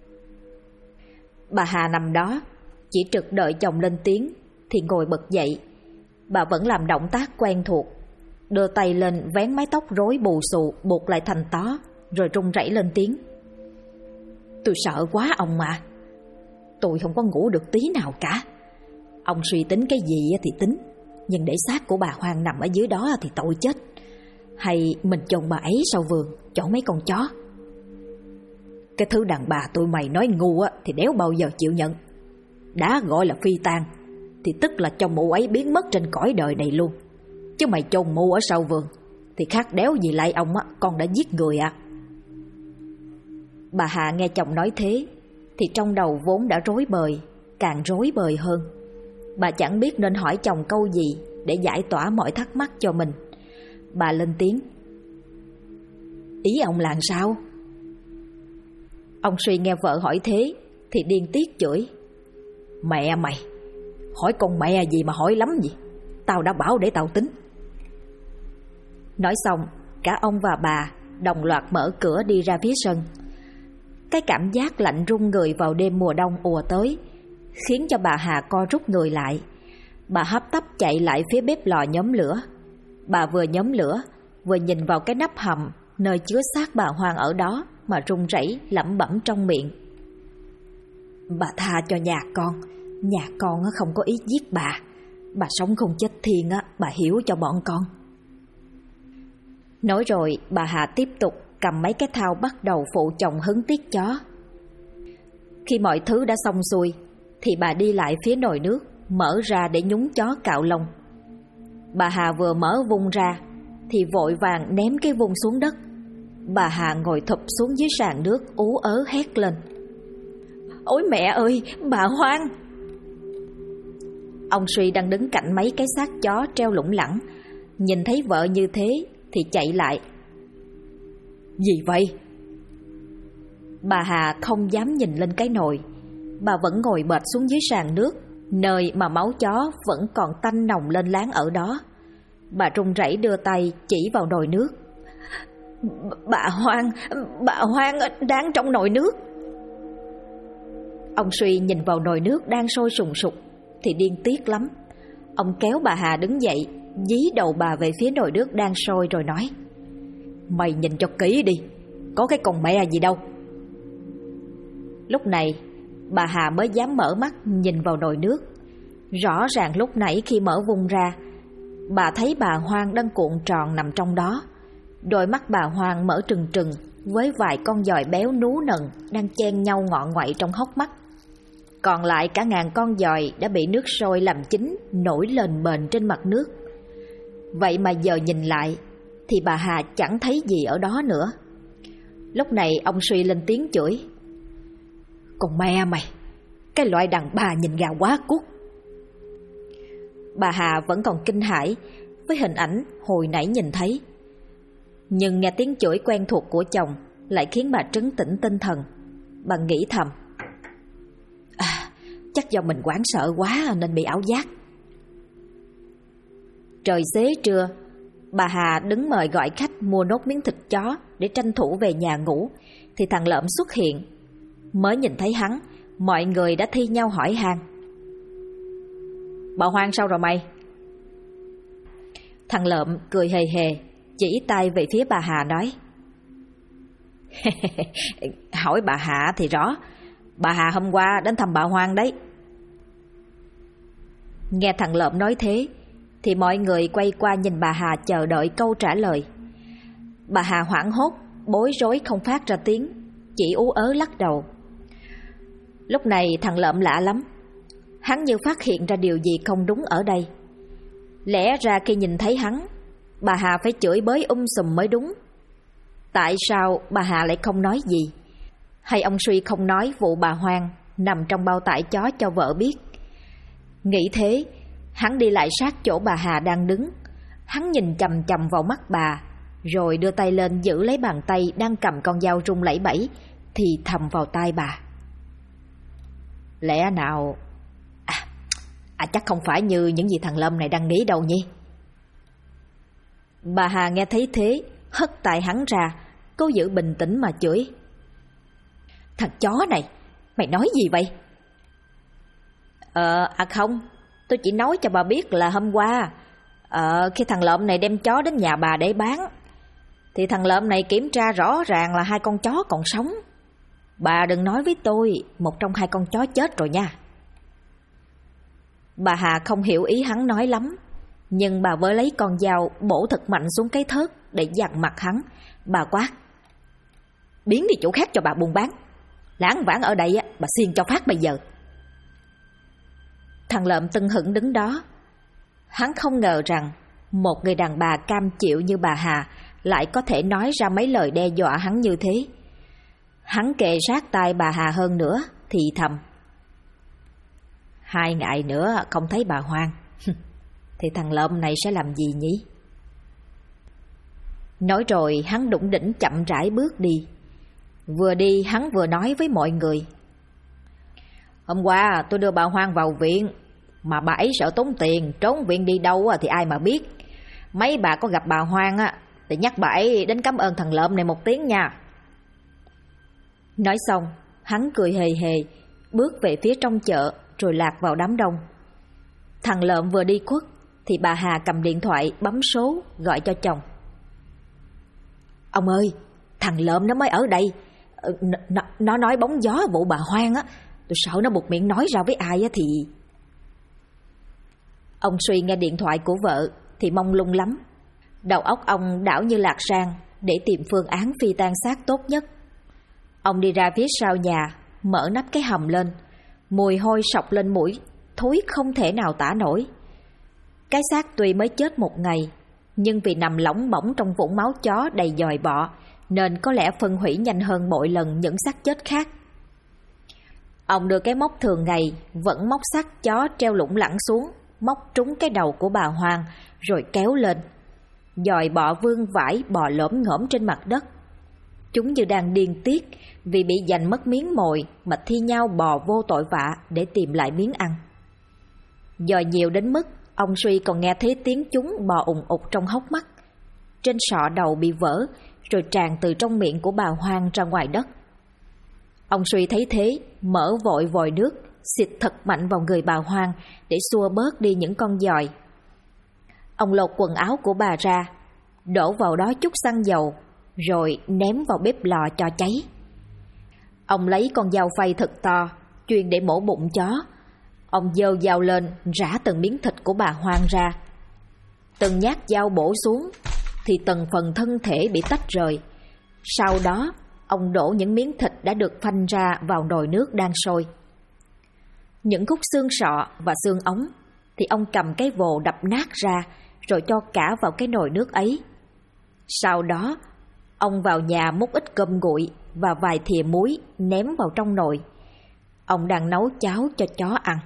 Speaker 2: Bà Hà nằm đó chỉ trực đợi chồng lên tiếng thì ngồi bật dậy. Bà vẫn làm động tác quen thuộc, đưa tay lên vén mái tóc rối bù xù buộc lại thành tó, rồi run rẩy lên tiếng: Tôi sợ quá ông mà. Tôi không có ngủ được tí nào cả. Ông suy tính cái gì thì tính, nhưng để xác của bà Hoang nằm ở dưới đó thì tội chết. Hay mình chôn bà ấy sau vườn chỗ mấy con chó? Cái thứ đàn bà tụi mày nói ngu thì đéo bao giờ chịu nhận. Đã gọi là phi tang thì tức là chồng mụ ấy biến mất trên cõi đời này luôn. Chứ mày chôn mụ ở sau vườn thì khác đéo gì lại ông con đã giết người à. Bà Hà nghe chồng nói thế thì trong đầu vốn đã rối bời, càng rối bời hơn. Bà chẳng biết nên hỏi chồng câu gì để giải tỏa mọi thắc mắc cho mình. Bà lên tiếng: Ý ông là sao? Ông Suy nghe vợ hỏi thế thì điên tiết chửi: Mẹ mày, hỏi con mẹ gì mà hỏi lắm gì? Tao đã bảo để tao tính. Nói xong, cả ông và bà đồng loạt mở cửa đi ra phía sân. Cái cảm giác lạnh run người vào đêm mùa đông ùa tới khiến cho bà Hà co rút người lại. Bà hấp tấp chạy lại phía bếp lò nhóm lửa. Bà vừa nhóm lửa vừa nhìn vào cái nắp hầm nơi chứa xác bà Hoang ở đó mà run rẩy lẩm bẩm trong miệng: Bà tha cho nhà con không có ý giết bà sống không chết thiên bà hiểu cho bọn con. Nói rồi bà Hà tiếp tục cầm mấy cái thao bắt đầu phụ chồng hứng tiết chó. Khi mọi thứ đã xong xuôi thì bà đi lại phía nồi nước, mở ra để nhúng chó cạo lông. Bà Hà vừa mở vung ra thì vội vàng ném cái vung xuống đất. Bà Hà ngồi thụp xuống dưới sàn nước ú ớ hét lên: Ôi mẹ ơi, bà Hoang! Ông Suy đang đứng cạnh mấy cái xác chó treo lủng lẳng, nhìn thấy vợ như thế thì chạy lại: Gì vậy? Bà Hà không dám nhìn lên cái nồi. Bà vẫn ngồi bệt xuống dưới sàn nước, nơi mà máu chó vẫn còn tanh nồng lên láng ở đó. Bà run rẩy đưa tay chỉ vào nồi nước: Bà Hoang đang trong nồi nước. Ông Suy nhìn vào nồi nước đang sôi sùng sục thì điên tiết lắm. Ông kéo bà Hà đứng dậy, dí đầu bà về phía nồi nước đang sôi rồi nói: Mày nhìn cho kỹ đi, có cái con mẹ gì đâu. Lúc này bà Hà mới dám mở mắt nhìn vào nồi nước. Rõ ràng lúc nãy khi mở vung ra, bà thấy bà Hoang đang cuộn tròn nằm trong đó. Đôi mắt bà Hoang mở trừng trừng với vài con giòi béo nú nần đang chen nhau ngọ ngoại trong hốc mắt. Còn lại cả ngàn con giòi đã bị nước sôi làm chín nổi lên bềnh trên mặt nước. Vậy mà giờ nhìn lại thì bà Hà chẳng thấy gì ở đó nữa. Lúc này ông Suy lên tiếng chửi: Còn mẹ mày, cái loại đàn bà nhìn gà quá cút. Bà Hà vẫn còn kinh hãi với hình ảnh hồi nãy nhìn thấy, nhưng nghe tiếng chửi quen thuộc của chồng lại khiến bà trấn tĩnh tinh thần. Bà nghĩ thầm: chắc do mình hoảng sợ quá nên bị ảo giác. Trời xế trưa, bà Hà đứng mời gọi khách mua nốt miếng thịt chó để tranh thủ về nhà ngủ, thì thằng Lợm xuất hiện. Mới nhìn thấy hắn, mọi người đã thi nhau hỏi han: Bà Hoang sao rồi mày? Thằng Lợm cười hề hề, chỉ tay về phía bà Hà nói: Hỏi bà Hà thì rõ, bà Hà hôm qua đến thăm bà Hoang đấy. Nghe thằng Lợm nói thế thì mọi người quay qua nhìn bà Hà chờ đợi câu trả lời. Bà Hà hoảng hốt, bối rối không phát ra tiếng, chỉ ú ớ lắc đầu. Lúc này thằng Lợm lạ lắm, hắn như phát hiện ra điều gì không đúng ở đây. Lẽ ra khi nhìn thấy hắn, bà Hà phải chửi bới sùm mới đúng. Tại sao bà Hà lại không nói gì? Hay ông Suy không nói vụ bà Hoang nằm trong bao tải chó cho vợ biết? Nghĩ thế, hắn đi lại sát chỗ bà Hà đang đứng. Hắn nhìn chằm chằm vào mắt bà, rồi đưa tay lên giữ lấy bàn tay đang cầm con dao rung lẩy bẩy, thì thầm vào tai bà: Lẽ nào chắc không phải như những gì thằng Lâm này đang nghĩ đâu nhỉ? Bà Hà nghe thấy thế, hất tay hắn ra, cố giữ bình tĩnh mà chửi: Thằng chó này, mày nói gì vậy? Không, tôi chỉ nói cho bà biết là hôm qua khi thằng Lợm này đem chó đến nhà bà để bán, thì thằng Lợm này kiểm tra rõ ràng là 2 con chó còn sống. Bà đừng nói với tôi một trong 2 con chó chết rồi nha. Bà Hà không hiểu ý hắn nói lắm, nhưng bà vừa lấy con dao bổ thật mạnh xuống cái thớt để dằn mặt hắn. Bà quát: Biến đi chỗ khác cho bà buôn bán, lảng vảng ở đây bà xiên cho phát bây giờ. Thằng Lợm tưng hững đứng đó. Hắn không ngờ rằng một người đàn bà cam chịu như bà Hà lại có thể nói ra mấy lời đe dọa hắn như thế. Hắn kề sát tai bà Hà hơn nữa, thì thầm: 2 ngày nữa không thấy bà Hoang thì thằng Lợm này sẽ làm gì nhỉ? Nói rồi hắn đủng đỉnh chậm rãi bước đi. Vừa đi hắn vừa nói với mọi người: Hôm qua tôi đưa bà Hoang vào viện, mà bà ấy sợ tốn tiền, trốn viện đi đâu thì ai mà biết. Mấy bà có gặp bà Hoang thì nhắc bà ấy đến cảm ơn thằng Lợm này một tiếng nha. Nói xong hắn cười hề hề, bước về phía trong chợ rồi lạc vào đám đông. Thằng Lợm vừa đi khuất thì bà Hà cầm điện thoại bấm số gọi cho chồng: Ông ơi, thằng Lợm nó mới ở đây. Nó nói bóng gió vụ bà Hoang tôi sợ nó buột miệng nói ra với ai thì... Ông Suy nghe điện thoại của vợ thì mông lung lắm. Đầu óc ông đảo như lạc rang để tìm phương án phi tang xác tốt nhất. Ông đi ra phía sau nhà, mở nắp cái hầm lên. Mùi hôi sộc lên mũi, thối không thể nào tả nổi. Cái xác tuy mới chết 1 ngày, nhưng vì nằm lỏng bỏng trong vũng máu chó đầy dòi bọ, nên có lẽ phân hủy nhanh hơn bội lần những xác chết khác. Ông đưa cái móc thường ngày vẫn móc xác chó treo lủng lẳng xuống, móc trúng cái đầu của bà Hoang rồi kéo lên. Dòi bọ vương vãi bò lổm ngổm trên mặt đất. Chúng như đang điên tiết vì bị giành mất miếng mồi mà thi nhau bò vô tội vạ để tìm lại miếng ăn. Dòi nhiều đến mức ông Suy còn nghe thấy tiếng chúng bò ùng ục trong hốc mắt. Trên sọ đầu bị vỡ, rồi tràn từ trong miệng của bà Hoang ra ngoài đất. Ông Suy thấy thế, mở vội vòi nước, xịt thật mạnh vào người bà Hoang để xua bớt đi những con giòi. Ông lột quần áo của bà ra, đổ vào đó chút xăng dầu, rồi ném vào bếp lò cho cháy. Ông lấy con dao phay thật to, chuyên để mổ bụng chó. Ông giơ dao lên, rã từng miếng thịt của bà Hoang ra. Từng nhát dao bổ xuống, thì từng phần thân thể bị tách rời. Sau đó, ông đổ những miếng thịt đã được phanh ra vào nồi nước đang sôi. Những khúc xương sọ và xương ống thì ông cầm cái vồ đập nát ra, rồi cho cả vào cái nồi nước ấy. Sau đó, ông vào nhà múc ít cơm nguội và vài thìa muối ném vào trong nồi. Ông đang nấu cháo cho chó ăn.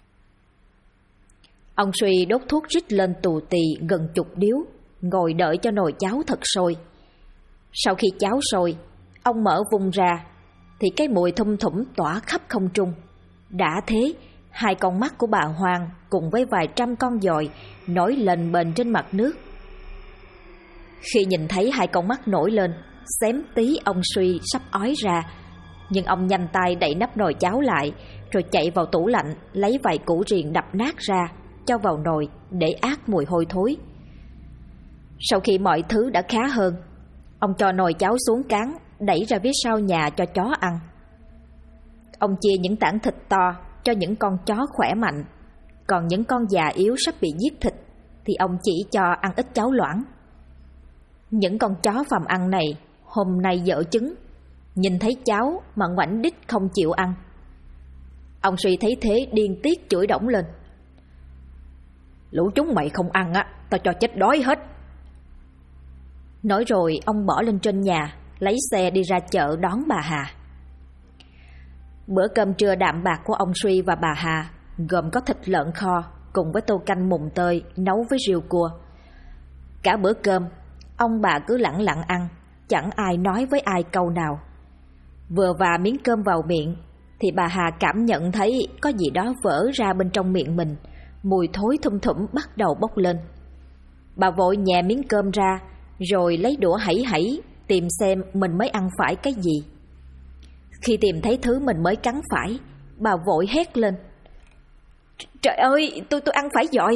Speaker 2: Ông Suy đốt thuốc rít lên tù tì gần chục điếu, ngồi đợi cho nồi cháo thật sôi. Sau khi cháo sôi, ông mở vung ra, thì cái mùi thum thủm tỏa khắp không trung. Đã thế, hai con mắt của bà Hoang cùng với vài trăm con giòi nổi lên bềnh trên mặt nước. Khi nhìn thấy hai con mắt nổi lên, xém tí ông Suy sắp ói ra, nhưng ông nhanh tay đậy nắp nồi cháo lại, rồi chạy vào tủ lạnh lấy vài củ riềng đập nát ra, cho vào nồi để át mùi hôi thối. Sau khi mọi thứ đã khá hơn, ông cho nồi cháo xuống cán, đẩy ra phía sau nhà cho chó ăn. Ông chia những tảng thịt to cho những con chó khỏe mạnh, còn những con già yếu sắp bị giết thịt thì ông chỉ cho ăn ít cháo loãng. Những con chó phàm ăn này hôm nay dở chứng, nhìn thấy cháo mà ngoảnh đít không chịu ăn. Ông Suy thấy thế điên tiết chửi đổng lên: "Lũ chúng mày không ăn á, tao cho chết đói hết." Nói rồi ông bỏ lên trên nhà, lấy xe đi ra chợ đón bà Hà. Bữa cơm trưa đạm bạc của ông Suy và bà Hà gồm có thịt lợn kho cùng với tô canh mùng tơi nấu với riêu cua. Cả bữa cơm, ông bà cứ lẳng lặng ăn, chẳng ai nói với ai câu nào. Vừa và miếng cơm vào miệng thì bà Hà cảm nhận thấy có gì đó vỡ ra bên trong miệng mình, mùi thối thum thủm bắt đầu bốc lên. Bà vội nhẹ miếng cơm ra, rồi lấy đũa hãy hãy tìm xem mình mới ăn phải cái gì. Khi tìm thấy thứ mình mới cắn phải, bà vội hét lên: "Trời ơi, tôi ăn phải giòi!"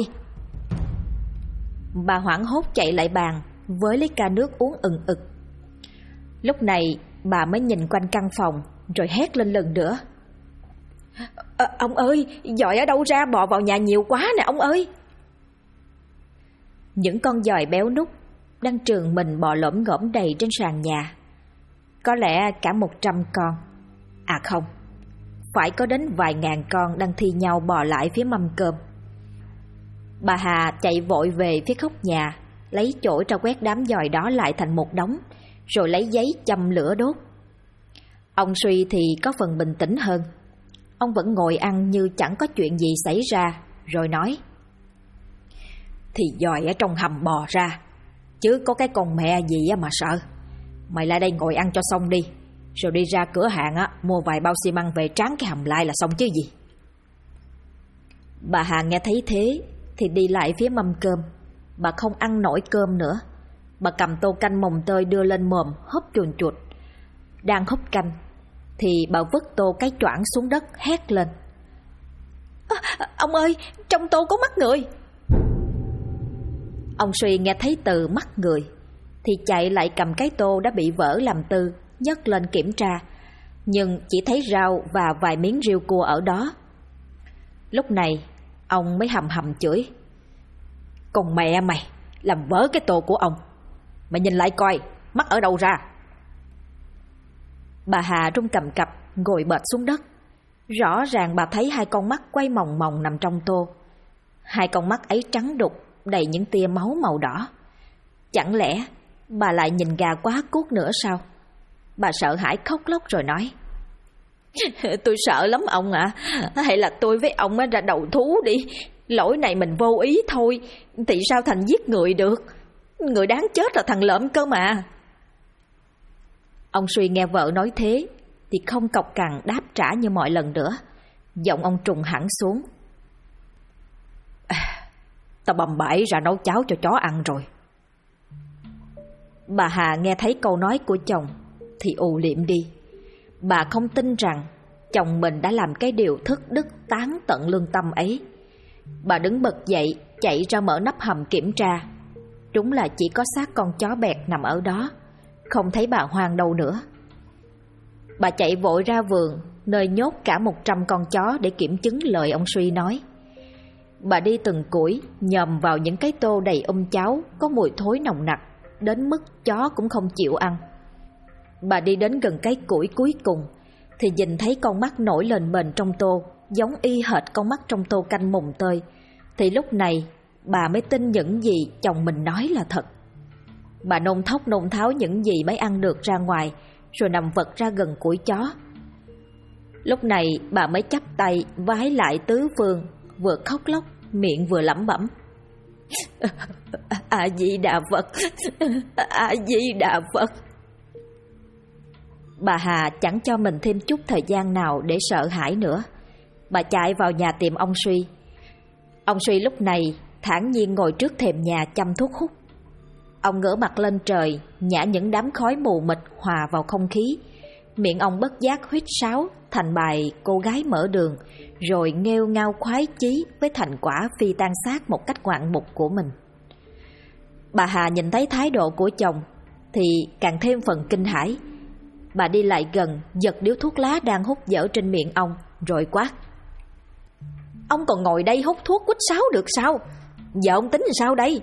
Speaker 2: Bà hoảng hốt chạy lại bàn với lấy ca nước uống ừng ực. Lúc này bà mới nhìn quanh căn phòng, rồi hét lên lần nữa: Ông ơi, giòi ở đâu ra bò vào nhà nhiều quá nè ông ơi!" Những con giòi béo núc đang trườn mình bò lổm ngổm đầy trên sàn nhà. Có lẽ cả 100 con. À không, phải có đến vài ngàn con đang thi nhau bò lại phía mâm cơm. Bà Hà chạy vội về phía góc nhà, lấy chổi ra quét đám giòi đó lại thành một đống, rồi lấy giấy châm lửa đốt. Ông Suy thì có phần bình tĩnh hơn. Ông vẫn ngồi ăn như chẳng có chuyện gì xảy ra, rồi nói: "Thì giòi ở trong hầm bò ra, chứ có cái con mẹ gì mà sợ. Mày lại đây ngồi ăn cho xong đi, rồi đi ra cửa hàng mua vài bao xi măng về tráng cái hầm lại là xong chứ gì." Bà Hà nghe thấy thế thì đi lại phía mâm cơm. Bà không ăn nổi cơm nữa. Bà cầm tô canh mồng tơi đưa lên mồm húp chuồn chuột. Đang húp canh thì bà vứt tô cái choảng xuống đất, hét lên: Ông ơi, trong tô có mắt người!" Ông Suy nghe thấy từ mắt người thì chạy lại cầm cái tô đã bị vỡ làm tư, nhấc lên kiểm tra, nhưng chỉ thấy rau và vài miếng riêu cua ở đó. Lúc này ông mới hầm hầm chửi: "Con mẹ mày, làm vỡ cái tô của ông. Mày nhìn lại coi, mắt ở đâu ra?" Bà Hà run cầm cập ngồi bệt xuống đất. Rõ ràng bà thấy hai con mắt quay mòng mòng nằm trong tô. Hai con mắt ấy trắng đục, đầy những tia máu màu đỏ. Chẳng lẽ bà lại nhìn gà quá cuốc nữa sao? Bà sợ hãi khóc lóc rồi nói: "Tôi sợ lắm ông ạ. Hay là tôi với ông ra đầu thú đi. Lỗi này mình vô ý thôi, thì sao thành giết người được? Người đáng chết là thằng lợm cơ mà." Ông Suy nghe vợ nói thế thì không cọc cằn đáp trả như mọi lần nữa. Giọng ông trùng hẳn xuống: "Tao bầm bãi ra nấu cháo cho chó ăn rồi." Bà Hà nghe thấy câu nói của chồng thì ù liệm đi. Bà không tin rằng chồng mình đã làm cái điều thất đức tán tận lương tâm ấy. Bà đứng bật dậy, chạy ra mở nắp hầm kiểm tra. Đúng là chỉ có xác con chó bẹt nằm ở đó, không thấy bà Hoang đâu nữa. Bà chạy vội ra vườn, nơi nhốt cả 100 con chó để kiểm chứng lời ông Suy nói. Bà đi từng củi, nhòm vào những cái tô đầy cháo có mùi thối nồng nặc, đến mức chó cũng không chịu ăn. Bà đi đến gần cái củi cuối cùng thì nhìn thấy con mắt nổi lên bềnh trong tô, giống y hệt con mắt trong tô canh mùng tơi. Thì lúc này bà mới tin những gì chồng mình nói là thật. Bà nôn thốc nôn tháo những gì mới ăn được ra ngoài, rồi nằm vật ra gần củi chó. Lúc này bà mới chắp tay vái lại tứ phương, vừa khóc lóc, miệng vừa lẩm bẩm: A Di Đà Phật, A Di Đà Phật. Bà Hà chẳng cho mình thêm chút thời gian nào để sợ hãi nữa. Bà chạy vào nhà tìm ông Suy. Ông Suy lúc này thản nhiên ngồi trước thềm nhà chăm thuốc hút. Ông ngửa mặt lên trời, nhả những đám khói mù mịt hòa vào không khí. Miệng ông bất giác huýt sáo thành bài Cô Gái Mở Đường, rồi nghêu ngao khoái chí với thành quả phi tan xác một cách ngoạn mục của mình. Bà Hà nhìn thấy thái độ của chồng thì càng thêm phần kinh hãi. Bà đi lại gần, giật điếu thuốc lá đang hút dở trên miệng ông, rồi quát: Ông còn ngồi đây hút thuốc quýt sáo được sao? Giờ ông tính sao đây?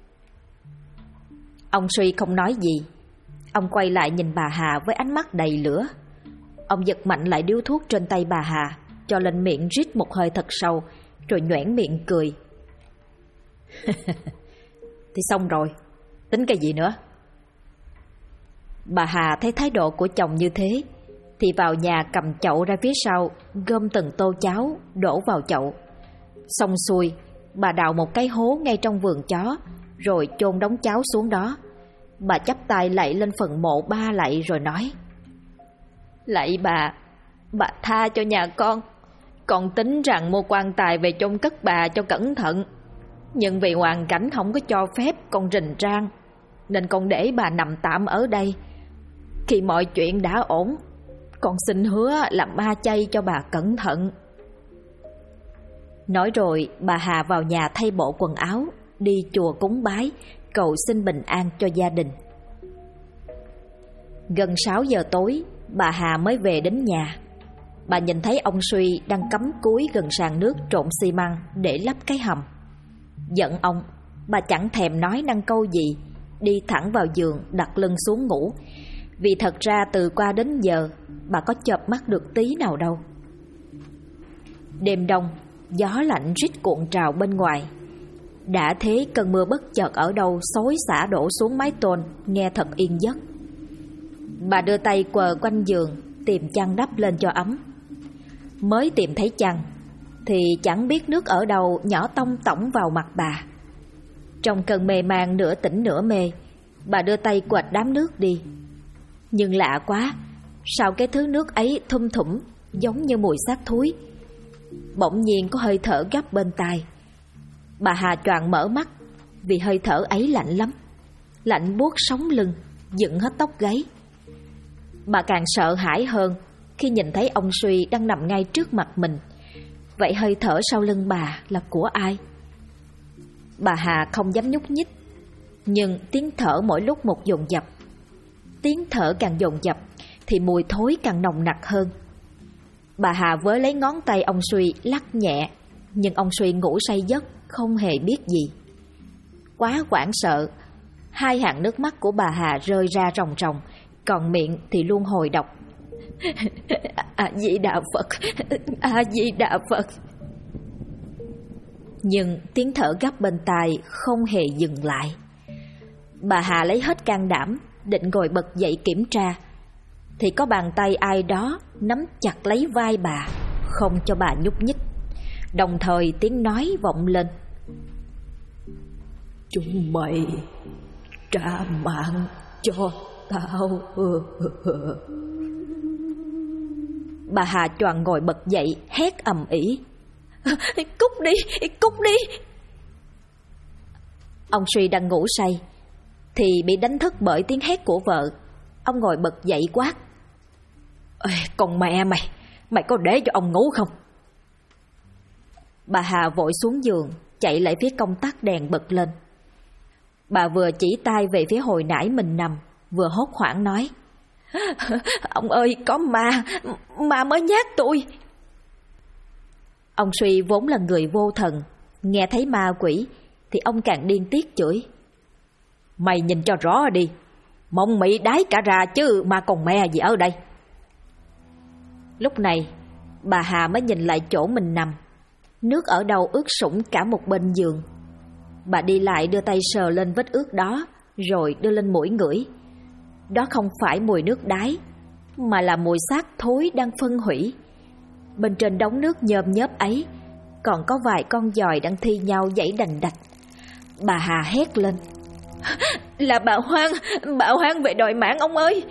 Speaker 2: Ông Suy không nói gì. Ông quay lại nhìn bà Hà với ánh mắt đầy lửa. Ông giật mạnh lại điếu thuốc trên tay bà Hà, cho lên miệng rít một hơi thật sâu, rồi nhoẻn miệng cười. Thì xong rồi, tính cái gì nữa? Bà Hà thấy thái độ của chồng như thế thì vào nhà cầm chậu ra phía sau, gom từng tô cháo đổ vào chậu. Xong xuôi, bà đào một cái hố ngay trong vườn chó, rồi chôn đống cháo xuống đó. Bà chắp tay lạy lên phần mộ ba lạy rồi nói: Lạy bà tha cho nhà con tính rằng mua quan tài về chôn cất bà cho cẩn thận. Nhưng vì hoàn cảnh không có cho phép con rình rang, nên con để bà nằm tạm ở đây. Khi mọi chuyện đã ổn, con xin hứa làm ma chay cho bà cẩn thận. Nói rồi bà Hà vào nhà thay bộ quần áo, đi chùa cúng bái, cầu xin bình an cho gia đình. Gần 6 giờ tối, bà Hà mới về đến nhà. Bà nhìn thấy ông Suy đang cắm cúi gần sàn nước trộn xi măng để lắp cái hầm. Giận ông, bà chẳng thèm nói năng câu gì, đi thẳng vào giường đặt lưng xuống ngủ. Vì thật ra từ qua đến giờ bà có chợp mắt được tí nào đâu. Đêm đông, gió lạnh rít cuộn trào bên ngoài. Đã thế cơn mưa bất chợt ở đâu xối xả đổ xuống mái tôn, nghe thật yên giấc. Bà đưa tay quờ quanh giường tìm chăn đắp lên cho ấm. Mới tìm thấy chăn thì chẳng biết nước ở đâu nhỏ tông tổng vào mặt bà. Trong cơn mê man nửa tỉnh nửa mê, bà đưa tay quệt đám nước đi. Nhưng lạ quá, sao cái thứ nước ấy thum thủm giống như mùi xác thúi. Bỗng nhiên có hơi thở gấp bên tai. Bà Hà choàng mở mắt vì hơi thở ấy lạnh lắm, lạnh buốt sống lưng, dựng hết tóc gáy. Bà càng sợ hãi hơn khi nhìn thấy ông Suy đang nằm ngay trước mặt mình. Vậy hơi thở sau lưng bà là của ai? Bà Hà không dám nhúc nhích, nhưng tiếng thở mỗi lúc một dồn dập. Tiếng thở càng dồn dập thì mùi thối càng nồng nặc hơn. Bà Hà với lấy ngón tay ông Suy lắc nhẹ, nhưng ông Suy ngủ say giấc, không hề biết gì. Quá hoảng sợ, hai hàng nước mắt của bà Hà rơi ra ròng ròng, còn miệng thì luôn hồi đọc: A Di Đà Phật, A Di Đà Phật. Nhưng tiếng thở gấp bên tai không hề dừng lại. Bà Hà lấy hết can đảm định ngồi bật dậy kiểm tra, thì có bàn tay ai đó nắm chặt lấy vai bà, không cho bà nhúc nhích. Đồng thời tiếng nói vọng lên: Chúng mày trả mạng cho tao. Bà Hà choàng ngồi bật dậy, hét ầm ĩ: Cút đi, cút đi. Ông Suy đang ngủ say, thì bị đánh thức bởi tiếng hét của vợ. Ông ngồi bật dậy quát: "Ê, con mẹ mày, mày có để cho ông ngủ không?" Bà Hà vội xuống giường, chạy lại phía công tắc đèn bật lên. Bà vừa chỉ tay về phía hồi nãy mình nằm, vừa hốt hoảng nói: "Ông ơi, có ma mới nhát tôi." Ông Suy vốn là người vô thần, nghe thấy ma quỷ thì ông càng điên tiết chửi: "Mày nhìn cho rõ đi, mộng mị đái cả ra chứ ma còn mẹ gì ở đây." Lúc này bà Hà mới nhìn lại chỗ mình nằm. Nước ở đầu ướt sũng cả một bên giường. Bà đi lại đưa tay sờ lên vết ướt đó, rồi đưa lên mũi ngửi. Đó không phải mùi nước đái, mà là mùi xác thối đang phân hủy. Bên trên đống nước nhơm nhớp ấy còn có vài con giòi đang thi nhau giãy đành đạch. Bà Hà hét lên: "Là bà Hoang về đòi mạng ông ơi!"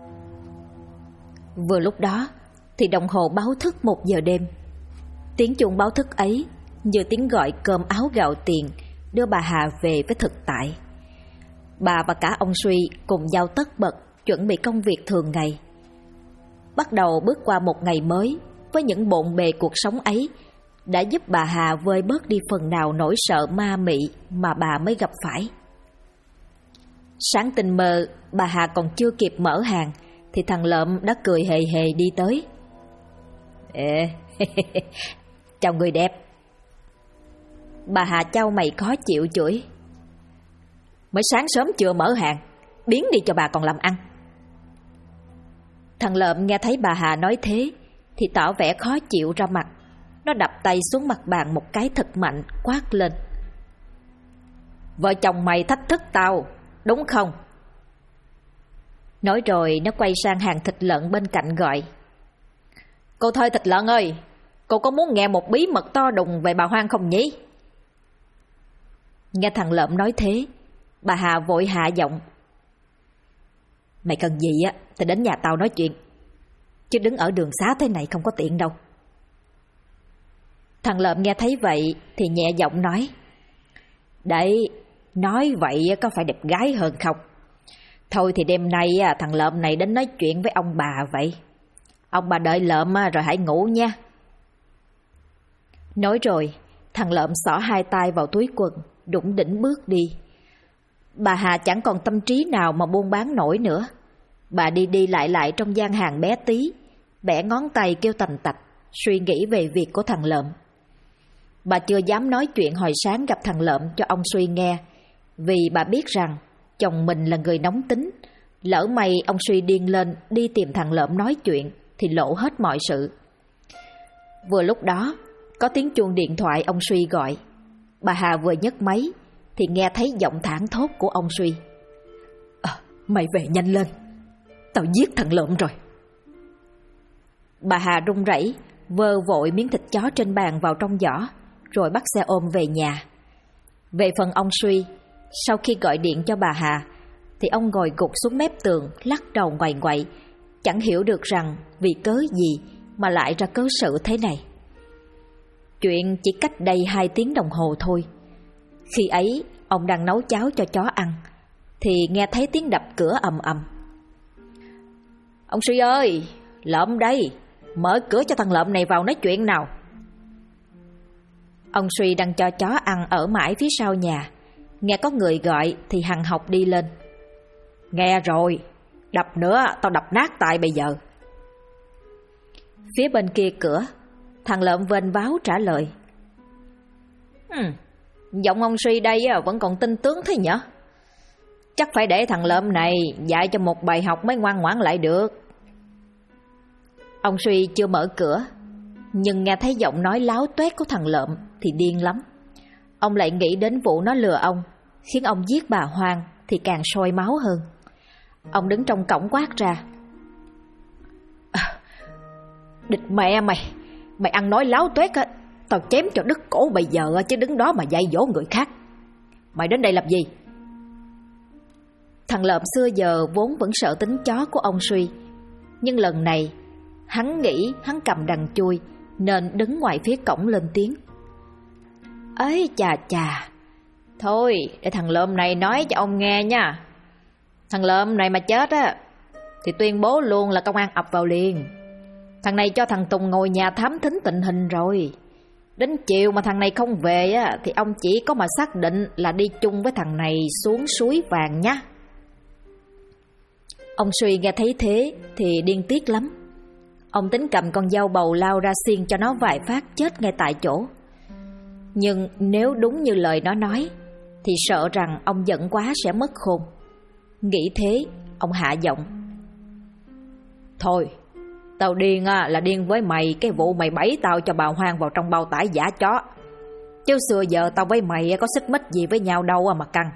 Speaker 2: Vừa lúc đó thì đồng hồ báo thức 1 giờ đêm. Tiếng chuông báo thức ấy như tiếng gọi cơm áo gạo tiền, đưa bà Hà về với thực tại. Bà và cả ông Suy cùng giao tất bật chuẩn bị công việc thường ngày. Bắt đầu bước qua một ngày mới với những bộn bề cuộc sống ấy đã giúp bà Hà vơi bớt đi phần nào nỗi sợ ma mị mà bà mới gặp phải. Sáng tinh mơ, bà Hà còn chưa kịp mở hàng thì thằng Lợm đã cười hề hề đi tới. "Ê, chào người đẹp." Bà Hà chau mày khó chịu chửi: "Mới sáng sớm chưa mở hàng, biến đi cho bà còn làm ăn." Thằng Lợm nghe thấy bà Hà nói thế thì tỏ vẻ khó chịu ra mặt. Nó đập tay xuống mặt bàn một cái thật mạnh, quát lên: "Vợ chồng mày thách thức tao, đúng không?" Nói rồi nó quay sang hàng thịt lợn bên cạnh gọi: "Cô Thơi thịt lợn ơi, cô có muốn nghe một bí mật to đùng về bà Hoang không nhỉ?" Nghe thằng Lợm nói thế, bà Hà vội hạ giọng: "Mày cần gì á thì đến nhà tao nói chuyện, chứ đứng ở đường xá thế này không có tiện đâu." Thằng Lợm nghe thấy vậy thì nhẹ giọng nói: "Đấy, nói vậy có phải đẹp gái hơn không? Thôi thì đêm nay thằng Lợm này đến nói chuyện với ông bà vậy. Ông bà đợi Lợm rồi hãy ngủ nha." Nói rồi thằng Lợm xỏ 2 tay vào túi quần, đủng đỉnh bước đi. Bà Hà chẳng còn tâm trí nào mà buôn bán nổi nữa. Bà đi đi lại trong gian hàng bé tí, bẻ ngón tay kêu tành tạch, suy nghĩ về việc của thằng Lợm. Bà chưa dám nói chuyện hồi sáng gặp thằng Lợm cho ông Suy nghe, vì bà biết rằng chồng mình là người nóng tính. Lỡ may ông Suy điên lên đi tìm thằng Lợm nói chuyện thì lộ hết mọi sự. Vừa lúc đó có tiếng chuông điện thoại ông Suy gọi. Bà Hà vừa nhấc máy thì nghe thấy giọng thảng thốt của ông Suy: "Mày về nhanh lên, tao giết thằng Lợm rồi." Bà Hà run rẩy vơ vội miếng thịt chó trên bàn vào trong giỏ, rồi bắt xe ôm về nhà. Về phần ông Suy, sau khi gọi điện cho bà Hà thì ông ngồi gục xuống mép tường, lắc đầu ngoại ngoại, chẳng hiểu được rằng vì cớ gì mà lại ra cớ sự thế này. Chuyện chỉ cách đây 2 tiếng đồng hồ thôi. Khi ấy ông đang nấu cháo cho chó ăn thì nghe thấy tiếng đập cửa ầm ầm. "Ông Suy ơi, Lợm đây, mở cửa cho thằng Lợm này vào nói chuyện nào." Ông Suy đang cho chó ăn ở mãi phía sau nhà, nghe có người gọi thì hằn học đi lên. "Nghe rồi, đập nữa tao đập nát tại bây giờ." Phía bên kia cửa, thằng Lợm vênh váo trả lời: Giọng ông Suy đây vẫn còn tinh tướng thế nhở? Chắc phải để thằng Lợm này dạy cho một bài học mới ngoan ngoãn lại được." Ông Suy chưa mở cửa, nhưng nghe thấy giọng nói láo toét của thằng Lợm thì điên lắm. Ông lại nghĩ đến vụ nó lừa ông, khiến ông giết bà Hoang thì càng sôi máu hơn. Ông đứng trong cổng quát ra: "Địch mẹ mày, mày ăn nói láo toét á, tao chém cho đứt cổ bây giờ chứ đứng đó mà dạy dỗ người khác. Mày đến đây làm gì?" Thằng Lợm xưa giờ vốn vẫn sợ tính chó của ông Suy, nhưng lần này hắn nghĩ hắn cầm đằng chui nên đứng ngoài phía cổng lên tiếng: "Ấy chà chà, thôi để thằng Lợm này nói cho ông nghe nha. Thằng Lợm này mà chết á thì tuyên bố luôn là công an ập vào liền. Thằng này cho thằng Tùng ngồi nhà thám thính tình hình rồi. Đến chiều mà thằng này không về á thì ông chỉ có mà xác định là đi chung với thằng này xuống suối vàng nhá.
Speaker 1: Ông Suy nghe thấy thế thì điên tiết lắm. Ông tính cầm con dao bầu lao ra xiên cho nó vài phát chết ngay tại chỗ. Nhưng nếu đúng như lời nó nói thì sợ rằng ông giận quá sẽ mất khôn. Nghĩ thế, ông hạ giọng:
Speaker 2: Thôi, tao điên là điên với mày cái vụ mày bẫy tao cho bà Hoang vào trong bao tải giả chó. Chứ xưa giờ tao với mày có xích mích gì với nhau đâu mà căng.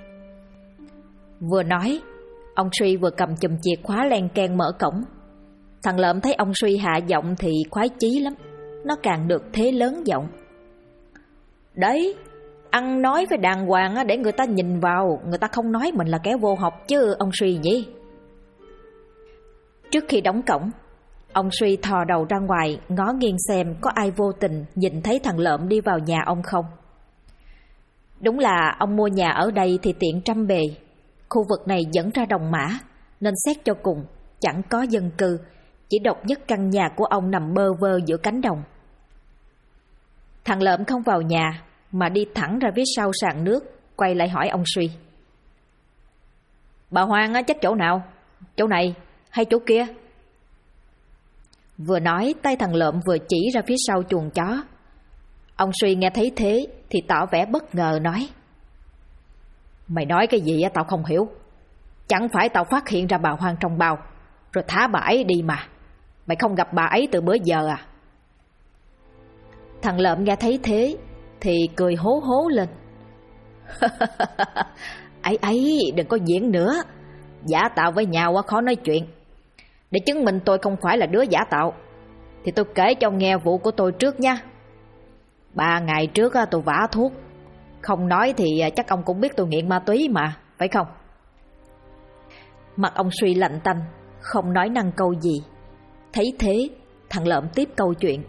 Speaker 1: Vừa nói, ông Suy vừa cầm chùm chìa khóa len keng mở cổng. Thằng Lợm thấy ông Suy hạ giọng thì khoái chí lắm. Nó càng được thế lớn giọng:
Speaker 2: Đấy, ăn nói phải đàng hoàng để người ta nhìn vào, người ta không nói mình là kẻ vô học chứ ông Suy nhỉ.
Speaker 1: Trước khi đóng cổng, ông Suy thò đầu ra ngoài ngó nghiêng xem có ai vô tình nhìn thấy thằng Lợm đi vào nhà ông không. Đúng là ông mua nhà ở đây thì tiện trăm bề. Khu vực này dẫn ra đồng mã, nên xét cho cùng chẳng có dân cư, chỉ độc nhất căn nhà của ông nằm bơ vơ giữa cánh đồng. Thằng Lợm không vào nhà mà đi thẳng ra phía sau sàn nước, quay lại hỏi ông Suy:
Speaker 2: Bà Hoang chết chỗ nào? Chỗ này hay chỗ kia?
Speaker 1: Vừa nói, tay thằng Lợm vừa chỉ ra phía sau chuồng chó. Ông Suy nghe thấy thế thì tỏ vẻ bất ngờ nói:
Speaker 2: Mày nói cái gì tao không hiểu. Chẳng phải tao phát hiện ra bà Hoang trong bao rồi thả bà ấy đi mà. Mày không gặp bà ấy từ bữa giờ à?
Speaker 1: Thằng Lợm nghe thấy thế thì cười hố hố lên:
Speaker 2: ấy đừng có diễn nữa. Giả tạo với nhau khó nói chuyện. Để chứng minh tôi không phải là đứa giả tạo thì tôi kể cho ông nghe vụ của tôi trước nha. 3 ngày trước tôi vả thuốc. Không nói thì chắc ông cũng biết tôi nghiện ma túy mà, phải không?
Speaker 1: Mặt ông Suy lạnh tanh, không nói năng câu gì. Thấy thế, thằng Lợm tiếp câu chuyện: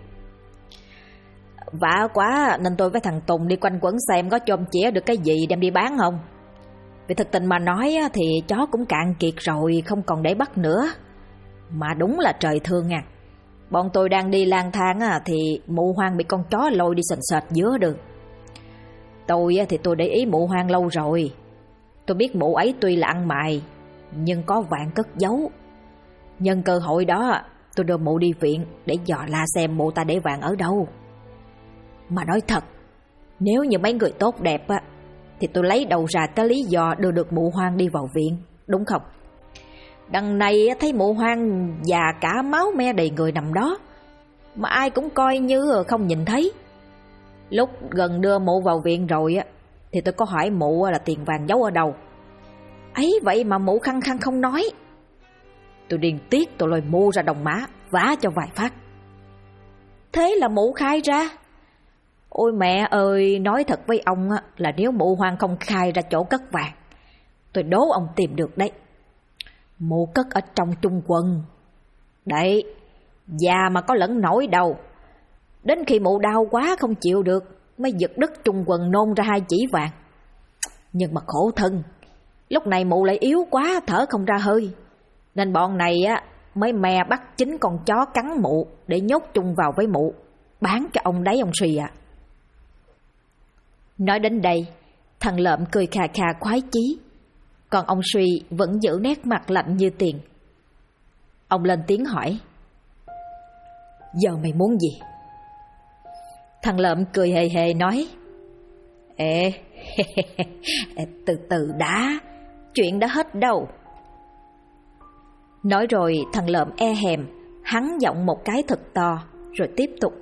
Speaker 2: Vả quá nên tôi với thằng Tùng đi quanh quẩn xem có chôm chĩa được cái gì đem đi bán không. Vì thực tình mà nói thì chó cũng cạn kiệt rồi, không còn để bắt nữa. Mà đúng là trời thương à. Bọn tôi đang đi lang thang thì mụ Hoang bị con chó lôi đi sình sệt giữa đường. Tôi thì tôi để ý mụ Hoang lâu rồi. Tôi biết mụ ấy tuy là ăn mày nhưng có vạn cất giấu. Nhân cơ hội đó tôi đưa mụ đi viện để dò la xem mụ ta để vàng ở đâu. Mà nói thật, nếu như mấy người tốt đẹp thì tôi lấy đầu ra cái lý do đưa được mụ Hoang đi vào viện, đúng không? Đằng này thấy mụ Hoang già cả máu me đầy người nằm đó, mà ai cũng coi như không nhìn thấy. Lúc gần đưa mụ vào viện rồi thì tôi có hỏi mụ là tiền vàng giấu ở đâu. Ấy vậy mà mụ khăng khăng không nói. Tôi điên tiết, tôi lôi mụ ra đồng mã vả cho vài phát. Thế là mụ khai ra. Ôi mẹ ơi, nói thật với ông là nếu mụ Hoang không khai ra chỗ cất vàng, tôi đố ông tìm được đấy. Mụ cất ở trong chung quần. Đấy, già mà có lẫn nổi đâu. Đến khi mụ đau quá không chịu được mới giật đứt chung quần nôn ra 2 chỉ vàng. Nhưng mà khổ thân, lúc này mụ lại yếu quá thở không ra hơi, nên bọn này mới me bắt chính con chó cắn mụ để nhốt chung vào với mụ, bán cho ông đấy ông Suy à. Nói đến đây, thằng Lợm cười khà khà khoái chí, còn ông Suy vẫn giữ nét mặt lạnh như tiền. Ông lên tiếng hỏi: Giờ mày muốn gì? Thằng Lợm cười hề hề nói: Từ từ đã, chuyện đã hết đâu. Nói rồi thằng Lợm e hèm hắn giọng một cái thật to rồi tiếp tục: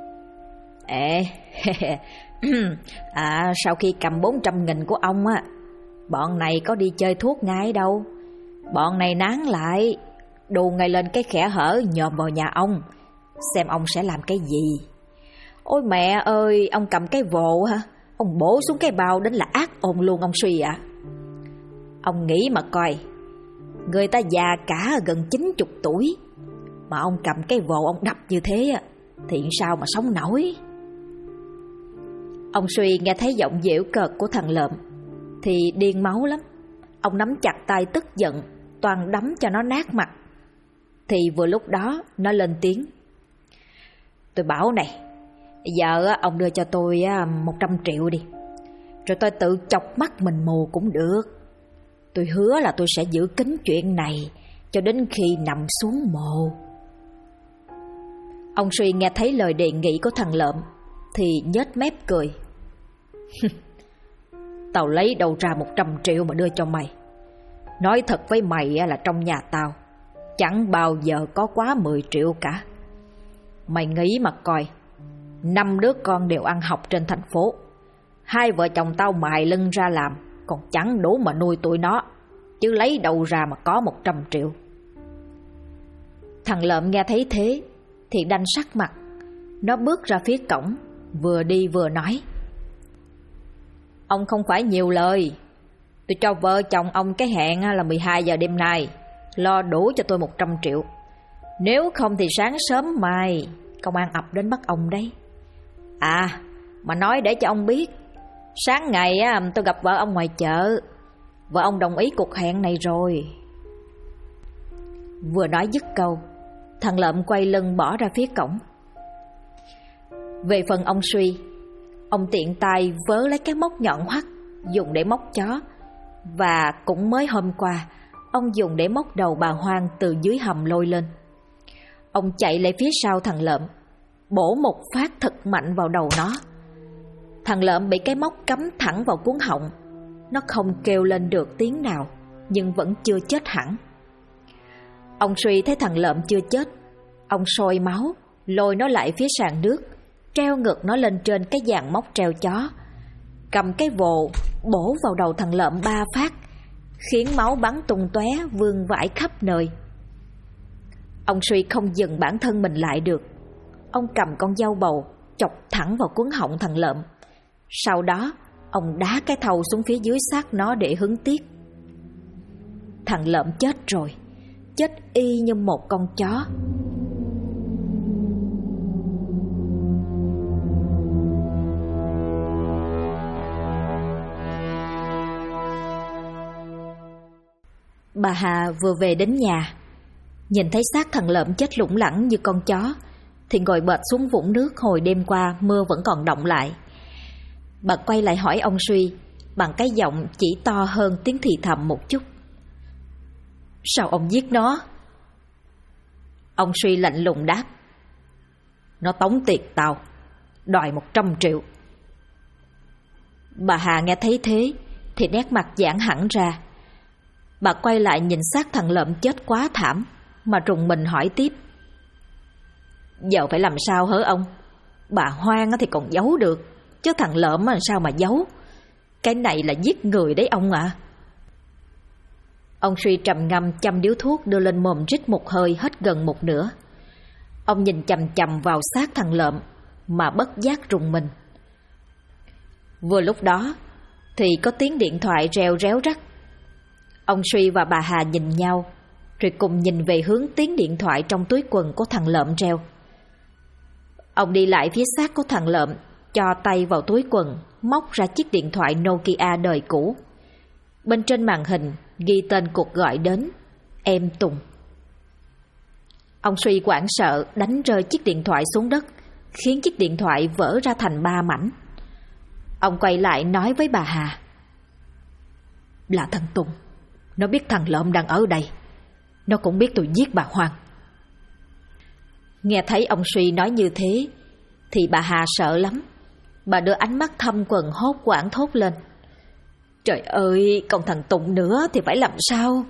Speaker 2: Sau khi cầm 400.000 của ông bọn này có đi chơi thuốc ngay đâu. Bọn này nán lại, đù ngay lên cái kẽ hở nhòm vào nhà ông, xem ông sẽ làm cái gì. Ôi mẹ ơi, ông cầm cái vồ hả? Ông bổ xuống cái bao đến là ác ôn luôn ông Suy ạ. Ông nghĩ mà coi, người ta già cả gần 90 tuổi mà ông cầm cái vồ ông đập như thế thì sao mà sống nổi. Ông Suy nghe thấy giọng giễu cợt của thằng Lợm thì điên máu lắm. Ông nắm chặt tay tức giận, toàn đấm cho nó nát mặt. Thì vừa lúc đó nó lên tiếng: "Tôi bảo này, giờ ông đưa cho tôi 100 triệu đi, rồi tôi tự chọc mắt mình mù cũng được. Tôi hứa là tôi sẽ giữ kín chuyện này cho đến khi nằm xuống mồ." Ông Suy nghe thấy lời đề nghị của thằng Lợm thì nhếch mép cười. "Tao lấy đâu ra 100 triệu mà đưa cho mày. Nói thật với mày là trong nhà tao chẳng bao giờ có quá 10 triệu cả. Mày nghĩ mà coi, 5 đứa con đều ăn học trên thành phố, 2 vợ chồng tao mài lưng ra làm còn chẳng đủ mà nuôi tụi nó, chứ lấy đâu ra mà có 100 triệu.
Speaker 1: Thằng Lợm nghe thấy thế thì đanh sắc mặt. Nó bước ra phía cổng, vừa đi vừa nói: "Ông không phải nhiều lời. Tôi cho vợ chồng ông cái hẹn là 12 giờ đêm nay, lo đủ cho tôi 100 triệu. Nếu không thì sáng sớm mai công an ập đến bắt ông đấy. À, mà nói để cho ông biết, sáng ngày tôi gặp vợ ông ngoài chợ. Vợ ông đồng ý cuộc hẹn này rồi." Vừa nói dứt câu, thằng Lợm quay lưng bỏ ra phía cổng. Về phần ông Suy, ông tiện tay vớ lấy cái móc nhọn hoắt dùng để móc chó, và cũng mới hôm qua ông dùng để móc đầu bà Hoang từ dưới hầm lôi lên. Ông chạy lại phía sau thằng Lợm, bổ một phát thật mạnh vào đầu nó. Thằng Lợm bị cái móc cắm thẳng vào cuống họng. Nó không kêu lên được tiếng nào, nhưng vẫn chưa chết hẳn. Ông Suy thấy thằng Lợm chưa chết, ông sôi máu, lôi nó lại phía sàn nước, treo ngược nó lên trên cái dàn móc treo chó, cầm cái vồ bổ vào đầu thằng Lợm 3 phát, khiến máu bắn tung tóe vương vãi khắp nơi. Ông Suy không dừng bản thân mình lại được. Ông cầm con dao bầu chọc thẳng vào cuống họng thằng Lợm. Sau đó ông đá cái thau xuống phía dưới xác nó để hứng tiếc. Thằng Lợm chết rồi, chết y như một con chó. Bà Hà vừa về đến nhà, nhìn thấy xác thằng Lợm chết lủng lẳng như con chó, thì ngồi bệt xuống vũng nước hồi đêm qua mưa vẫn còn đọng lại. Bà quay lại hỏi ông Suy bằng cái giọng chỉ to hơn tiếng thì thầm một chút: "Sao ông giết nó?" Ông Suy lạnh lùng đáp: "Nó tống tiền tao, đòi 100 triệu. Bà Hà nghe thấy thế thì nét mặt giãn hẳn ra. Bà quay lại nhìn xác thằng Lợm chết quá thảm mà rùng mình hỏi tiếp: "Giờ phải làm sao hả ông? Bà Hoang thì còn giấu được, chứ thằng Lợm sao mà giấu? Cái này là giết người đấy ông ạ." Ông Suy trầm ngâm châm điếu thuốc đưa lên mồm rít một hơi hết gần một nửa. Ông nhìn chằm chằm vào xác thằng Lợm mà bất giác rùng mình. Vừa lúc đó thì có tiếng điện thoại reo réo rắt. Ông Suy và bà Hà nhìn nhau, rồi cùng nhìn về hướng tiếng điện thoại trong túi quần của thằng Lợm reo. Ông đi lại phía xác của thằng Lợm, cho tay vào túi quần, móc ra chiếc điện thoại Nokia đời cũ. Bên trên màn hình ghi tên cuộc gọi đến: Em Tùng. Ông Suy hoảng sợ đánh rơi chiếc điện thoại xuống đất, khiến chiếc điện thoại vỡ ra thành 3 mảnh. Ông quay lại nói với bà Hà: "Là thằng Tùng. Nó biết thằng Lợm đang ở đây. Nó cũng biết tôi giết bà Hoang." Nghe thấy ông Suy nói như thế thì bà Hà sợ lắm. Bà đưa ánh mắt thâm quầng hốt hoảng thốt lên: "Trời ơi, còn thằng Tùng nữa thì phải làm sao?"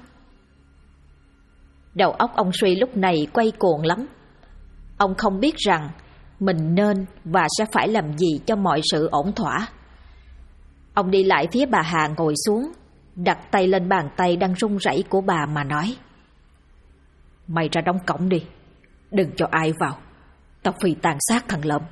Speaker 1: Đầu óc ông Suy lúc này quay cuồng lắm. Ông không biết rằng mình nên và sẽ phải làm gì cho mọi sự ổn thỏa. Ông đi lại phía bà Hà ngồi xuống, đặt tay lên bàn tay đang run rẩy của bà mà nói: "Mày ra đóng cổng đi, đừng cho ai vào. Tao phi tàn sát thằng Lợm."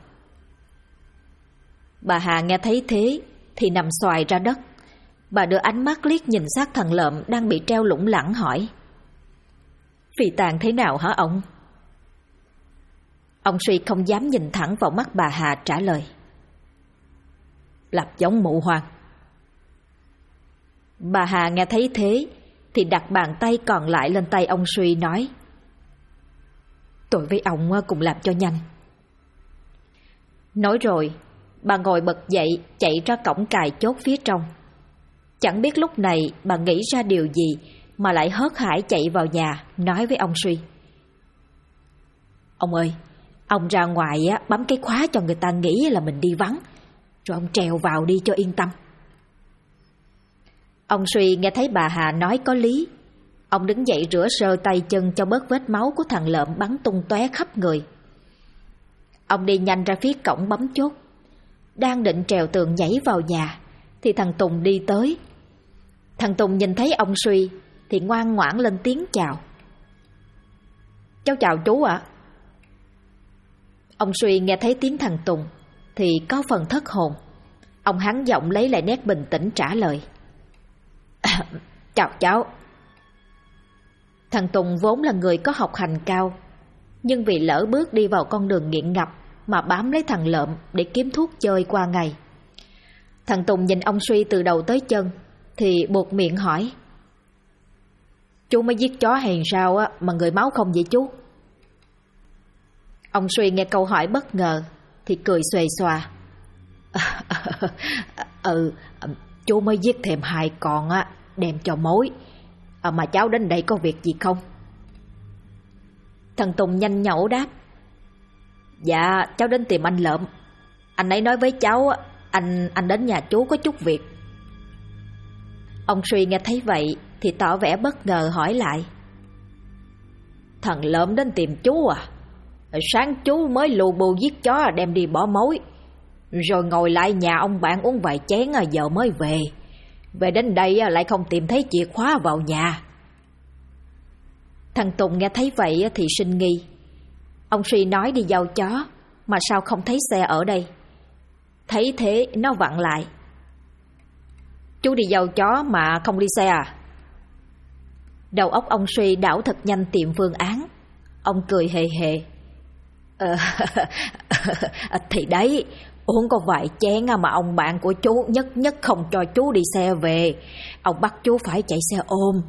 Speaker 1: Bà Hà nghe thấy thế thì nằm xoài ra đất. Bà đưa ánh mắt liếc nhìn xác thằng Lợm đang bị treo lủng lẳng hỏi: "Phi tàn thế nào hả ông?" Ông Suy không dám nhìn thẳng vào mắt bà Hà, trả lời: "Làm giống mụ Hoang."
Speaker 2: Bà Hà nghe thấy thế thì đặt bàn tay còn lại lên tay ông Suy nói: "Tôi với ông cùng làm cho nhanh." Nói rồi, bà ngồi bật dậy chạy ra cổng cài chốt phía trong. Chẳng biết lúc này bà nghĩ ra điều gì mà lại hớt hải chạy vào nhà nói với ông Suy: "Ông ơi, ông ra ngoài bấm cái khóa cho người ta nghĩ là mình đi vắng, rồi ông trèo vào đi cho yên tâm." Ông Suy nghe thấy bà Hà nói có lý. Ông đứng dậy rửa sơ tay chân cho bớt vết máu của thằng lợm bắn tung tóe khắp người. Ông đi nhanh ra phía cổng bấm chốt. Đang định trèo tường nhảy vào nhà thì thằng Tùng đi tới. Thằng Tùng nhìn thấy ông Suy thì ngoan ngoãn lên tiếng chào: "Cháu chào chú ạ." Ông Suy nghe thấy tiếng thằng Tùng thì có phần thất hồn. Ông hắn giọng lấy lại nét bình tĩnh trả lời: "Chào cháu." Thằng Tùng vốn là người có học hành cao, nhưng vì lỡ bước đi vào con đường nghiện ngập mà bám lấy thằng lợm để kiếm thuốc chơi qua ngày. Thằng Tùng nhìn ông Suy từ đầu tới chân thì buột miệng hỏi: "Chú mới giết chó hay sao mà người máu không vậy chú?" Ông Suy nghe câu hỏi bất ngờ thì cười xuề xòa: "Chú mới giết thêm 2 con đem cho mối. Mà cháu đến đây có việc gì không?" Thằng Tùng nhanh nhẩu đáp: "Dạ cháu đến tìm anh lợm. Anh ấy nói với cháu anh đến nhà chú có chút việc." Ông Suy nghe thấy vậy thì tỏ vẻ bất ngờ hỏi lại: "Thằng lợm đến tìm chú à? Sáng chú mới lù bù giết chó đem đi bỏ mối, rồi ngồi lại nhà ông bạn uống vài chén giờ mới về. Về đến đây lại không tìm thấy chìa khóa vào nhà." Thằng Tùng nghe thấy vậy thì sinh nghi. Ông Suy nói đi giao chó mà sao không thấy xe ở đây. Thấy thế nó vặn lại: "Chú đi giao chó mà không đi xe à?" Đầu óc ông Suy đảo thật nhanh tìm phương án. Ông cười hề hề: "Thì đấy, uống có vài chén mà ông bạn của chú nhất không cho chú đi xe về. Ông bắt chú phải chạy xe ôm."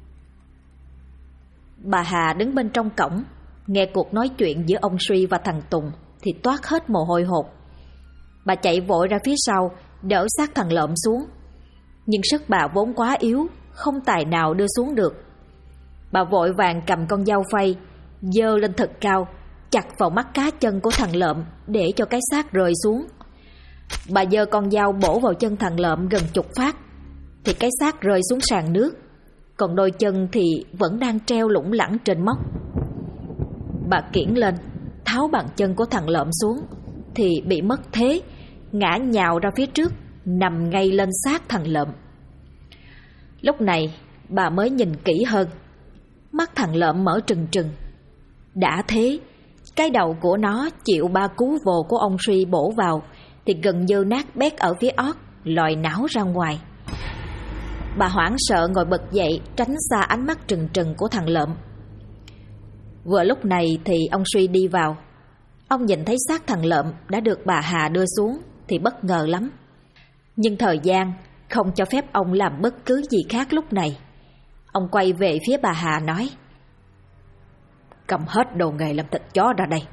Speaker 2: Bà Hà đứng bên trong cổng, nghe cuộc nói chuyện giữa ông Suy và thằng Tùng thì toát hết mồ hôi hột. Bà chạy vội ra phía sau đỡ xác thằng lợm xuống, nhưng sức bà vốn quá yếu, không tài nào đưa xuống được. Bà vội vàng cầm con dao phay giơ lên thật cao, chặt vào mắt cá chân của thằng lợm để cho cái xác rơi xuống. Bà giơ con dao bổ vào chân thằng lợm gần chục phát thì cái xác rơi xuống sàn nước, còn đôi chân thì vẫn đang treo lủng lẳng trên móc. Bà kiễng lên tháo bàn chân của thằng lợm xuống thì bị mất thế, ngã nhào ra phía trước, nằm ngay lên xác thằng lợm. Lúc này bà mới nhìn kỹ hơn. Mắt thằng lợm mở trừng trừng. Đã thế, cái đầu của nó chịu 3 cú vồ của ông Suy bổ vào thì gần như nát bét ở phía ót, lòi não ra ngoài. Bà hoảng sợ ngồi bật dậy tránh xa ánh mắt trừng trừng của thằng lợm. Vừa lúc này thì ông Suy đi vào. Ông nhìn thấy xác thằng lợm đã được bà Hà đưa xuống thì bất ngờ lắm. Nhưng thời gian không cho phép ông làm bất cứ gì khác lúc này. Ông quay về phía bà Hà nói: "Cầm hết đồ nghề làm thịt chó ra đây."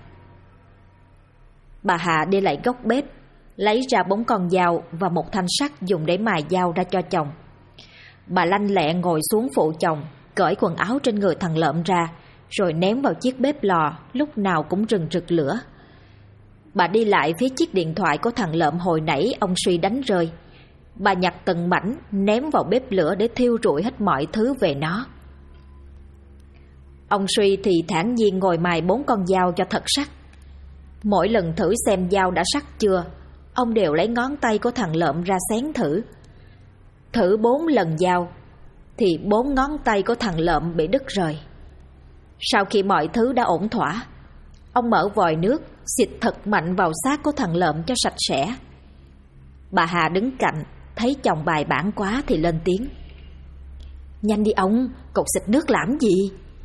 Speaker 2: Bà Hà đi lại góc bếp, lấy ra 4 con dao và một thanh sắt dùng để mài dao ra cho chồng. Bà lanh lẹ ngồi xuống phụ chồng, cởi quần áo trên người thằng lợm ra, rồi ném vào chiếc bếp lò lúc nào cũng rừng rực lửa. Bà đi lại phía chiếc điện thoại của thằng lợm hồi nãy ông Suy đánh rơi. Bà nhặt từng mảnh ném vào bếp lửa để thiêu rụi hết mọi thứ về nó. Ông Suy thì thản nhiên ngồi mài 4 con dao cho thật sắc. Mỗi lần thử xem dao đã sắc chưa, ông đều lấy ngón tay của thằng lợm ra xén thử. Thử 4 lần dao thì 4 ngón tay của thằng lợm bị đứt rời. Sau khi mọi thứ đã ổn thỏa, ông mở vòi nước xịt thật mạnh vào xác của thằng lợm cho sạch sẽ. Bà Hà đứng cạnh thấy chồng bài bản quá thì lên tiếng: "Nhanh đi ông, cậu xịt nước làm gì?"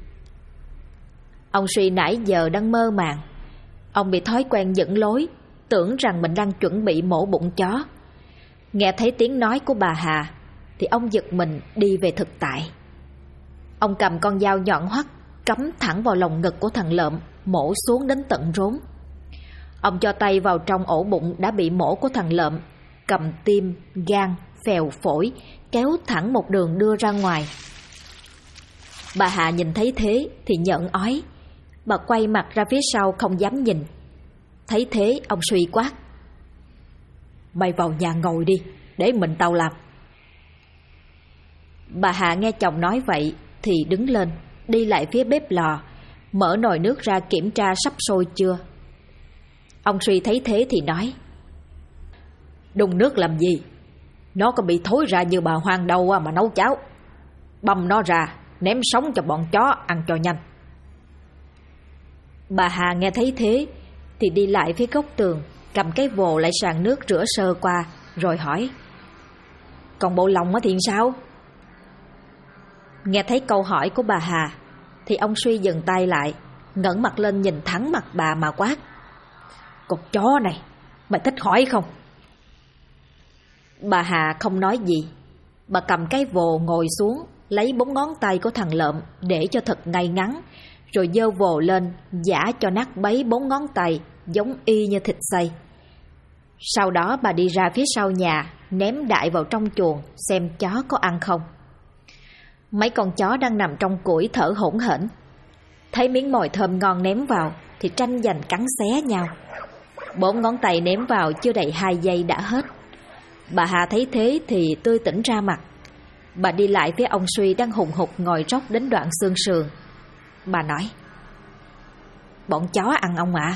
Speaker 2: Ông Suy nãy giờ đang mơ màng. Ông bị thói quen dẫn lối, tưởng rằng mình đang chuẩn bị mổ bụng chó. Nghe thấy tiếng nói của bà Hà, thì ông giật mình đi về thực tại. Ông cầm con dao nhọn hoắt cắm thẳng vào lồng ngực của thằng Lợm, mổ xuống đến tận rốn. Ông cho tay vào trong ổ bụng đã bị mổ của thằng Lợm, cầm tim, gan, phèo phổi, kéo thẳng một đường đưa ra ngoài. Bà Hà nhìn thấy thế thì nhợn ói. Bà quay mặt ra phía sau không dám nhìn. Thấy thế ông suy quát: "Mày vào nhà ngồi đi, để mình tao làm." Bà Hà nghe chồng nói vậy thì đứng lên, đi lại phía bếp lò, mở nồi nước ra kiểm tra sắp sôi chưa. Ông Suy thấy thế thì nói: "Đun nước làm gì? Nó có bị thối ra như bà Hoang đâu mà nấu cháo. Băm nó ra, ném sống cho bọn chó ăn cho nhanh." Bà Hà nghe thấy thế thì đi lại phía góc tường, cầm cái vồ lại sàn nước rửa sơ qua, rồi hỏi: "Còn bộ lòng thì sao?" Nghe thấy câu hỏi của bà Hà thì ông Suy dừng tay lại, ngẩng mặt lên nhìn thẳng mặt bà mà quát: "Con chó này, mày thích hỏi không?" Bà Hà không nói gì. Bà cầm cái vồ ngồi xuống, lấy 4 ngón tay của thằng Lợm để cho thật ngay ngắn, rồi giơ vồ lên giã cho nát bấy 4 ngón tay giống y như thịt xay. Sau đó bà đi ra phía sau nhà, ném đại vào trong chuồng xem chó có ăn không. Mấy con chó đang nằm trong củi thở hổn hển, thấy miếng mồi thơm ngon ném vào thì tranh giành cắn xé nhau. 4 ngón tay ném vào chưa đầy 2 giây đã hết. Bà Hà thấy thế thì tươi tỉnh ra mặt. Bà đi lại phía ông Suy đang hùng hục ngồi róc đến đoạn xương sườn. Bà nói: "Bọn chó ăn ông ạ."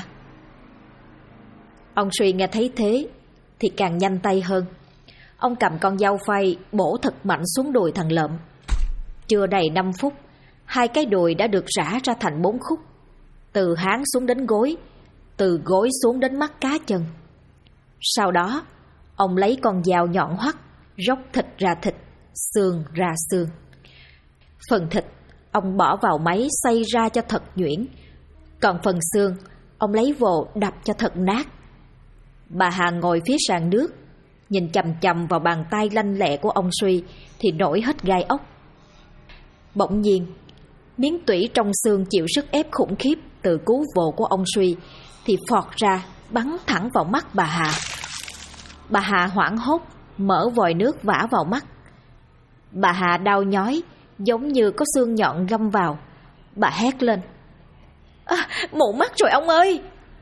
Speaker 2: Ông Suy nghe thấy thế thì càng nhanh tay hơn. Ông cầm con dao phay bổ thật mạnh xuống đùi thằng Lợm. Chưa đầy 5 phút, 2 cái đùi đã được rã ra thành 4 khúc, từ háng xuống đến gối, từ gối xuống đến mắt cá chân. Sau đó ông lấy con dao nhọn hoắt, róc thịt ra thịt, xương ra xương. Phần thịt ông bỏ vào máy xay ra cho thật nhuyễn, còn phần xương ông lấy vồ đập cho thật nát. Bà Hà ngồi phía sàn nước, nhìn chằm chằm vào bàn tay lanh lẹ của ông Suy thì nổi hết gai ốc. Bỗng nhiên, miếng tủy trong xương chịu sức ép khủng khiếp từ cú vồ của ông Suy thì phọt ra bắn thẳng vào mắt bà Hà. Bà Hà hoảng hốt mở vòi nước vả vào mắt. Bà Hà đau nhói giống như có xương nhọn găm vào. Bà hét lên: "Mù mắt rồi ông ơi!"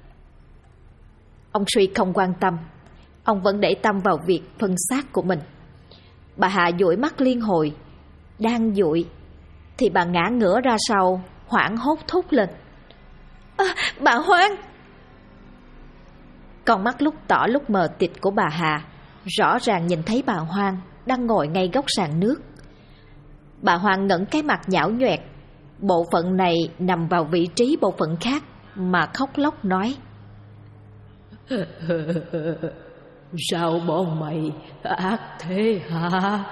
Speaker 2: Ông Suy không quan tâm. Ông vẫn để tâm vào việc phân xác của mình. Bà Hà dụi mắt liên hồi. Đang dụi thì bà ngã ngửa ra sau, hoảng hốt thốt lên: "Bà Hoang!" Con mắt lúc tỏ lúc mờ tịt của bà Hà rõ ràng nhìn thấy bà Hoang đang ngồi ngay góc sàn nước. Bà Hoang ngẩng cái mặt nhão nhoẹt, bộ phận này nằm vào vị trí bộ phận khác, mà khóc lóc nói: "Sao bọn mày ác thế hả?"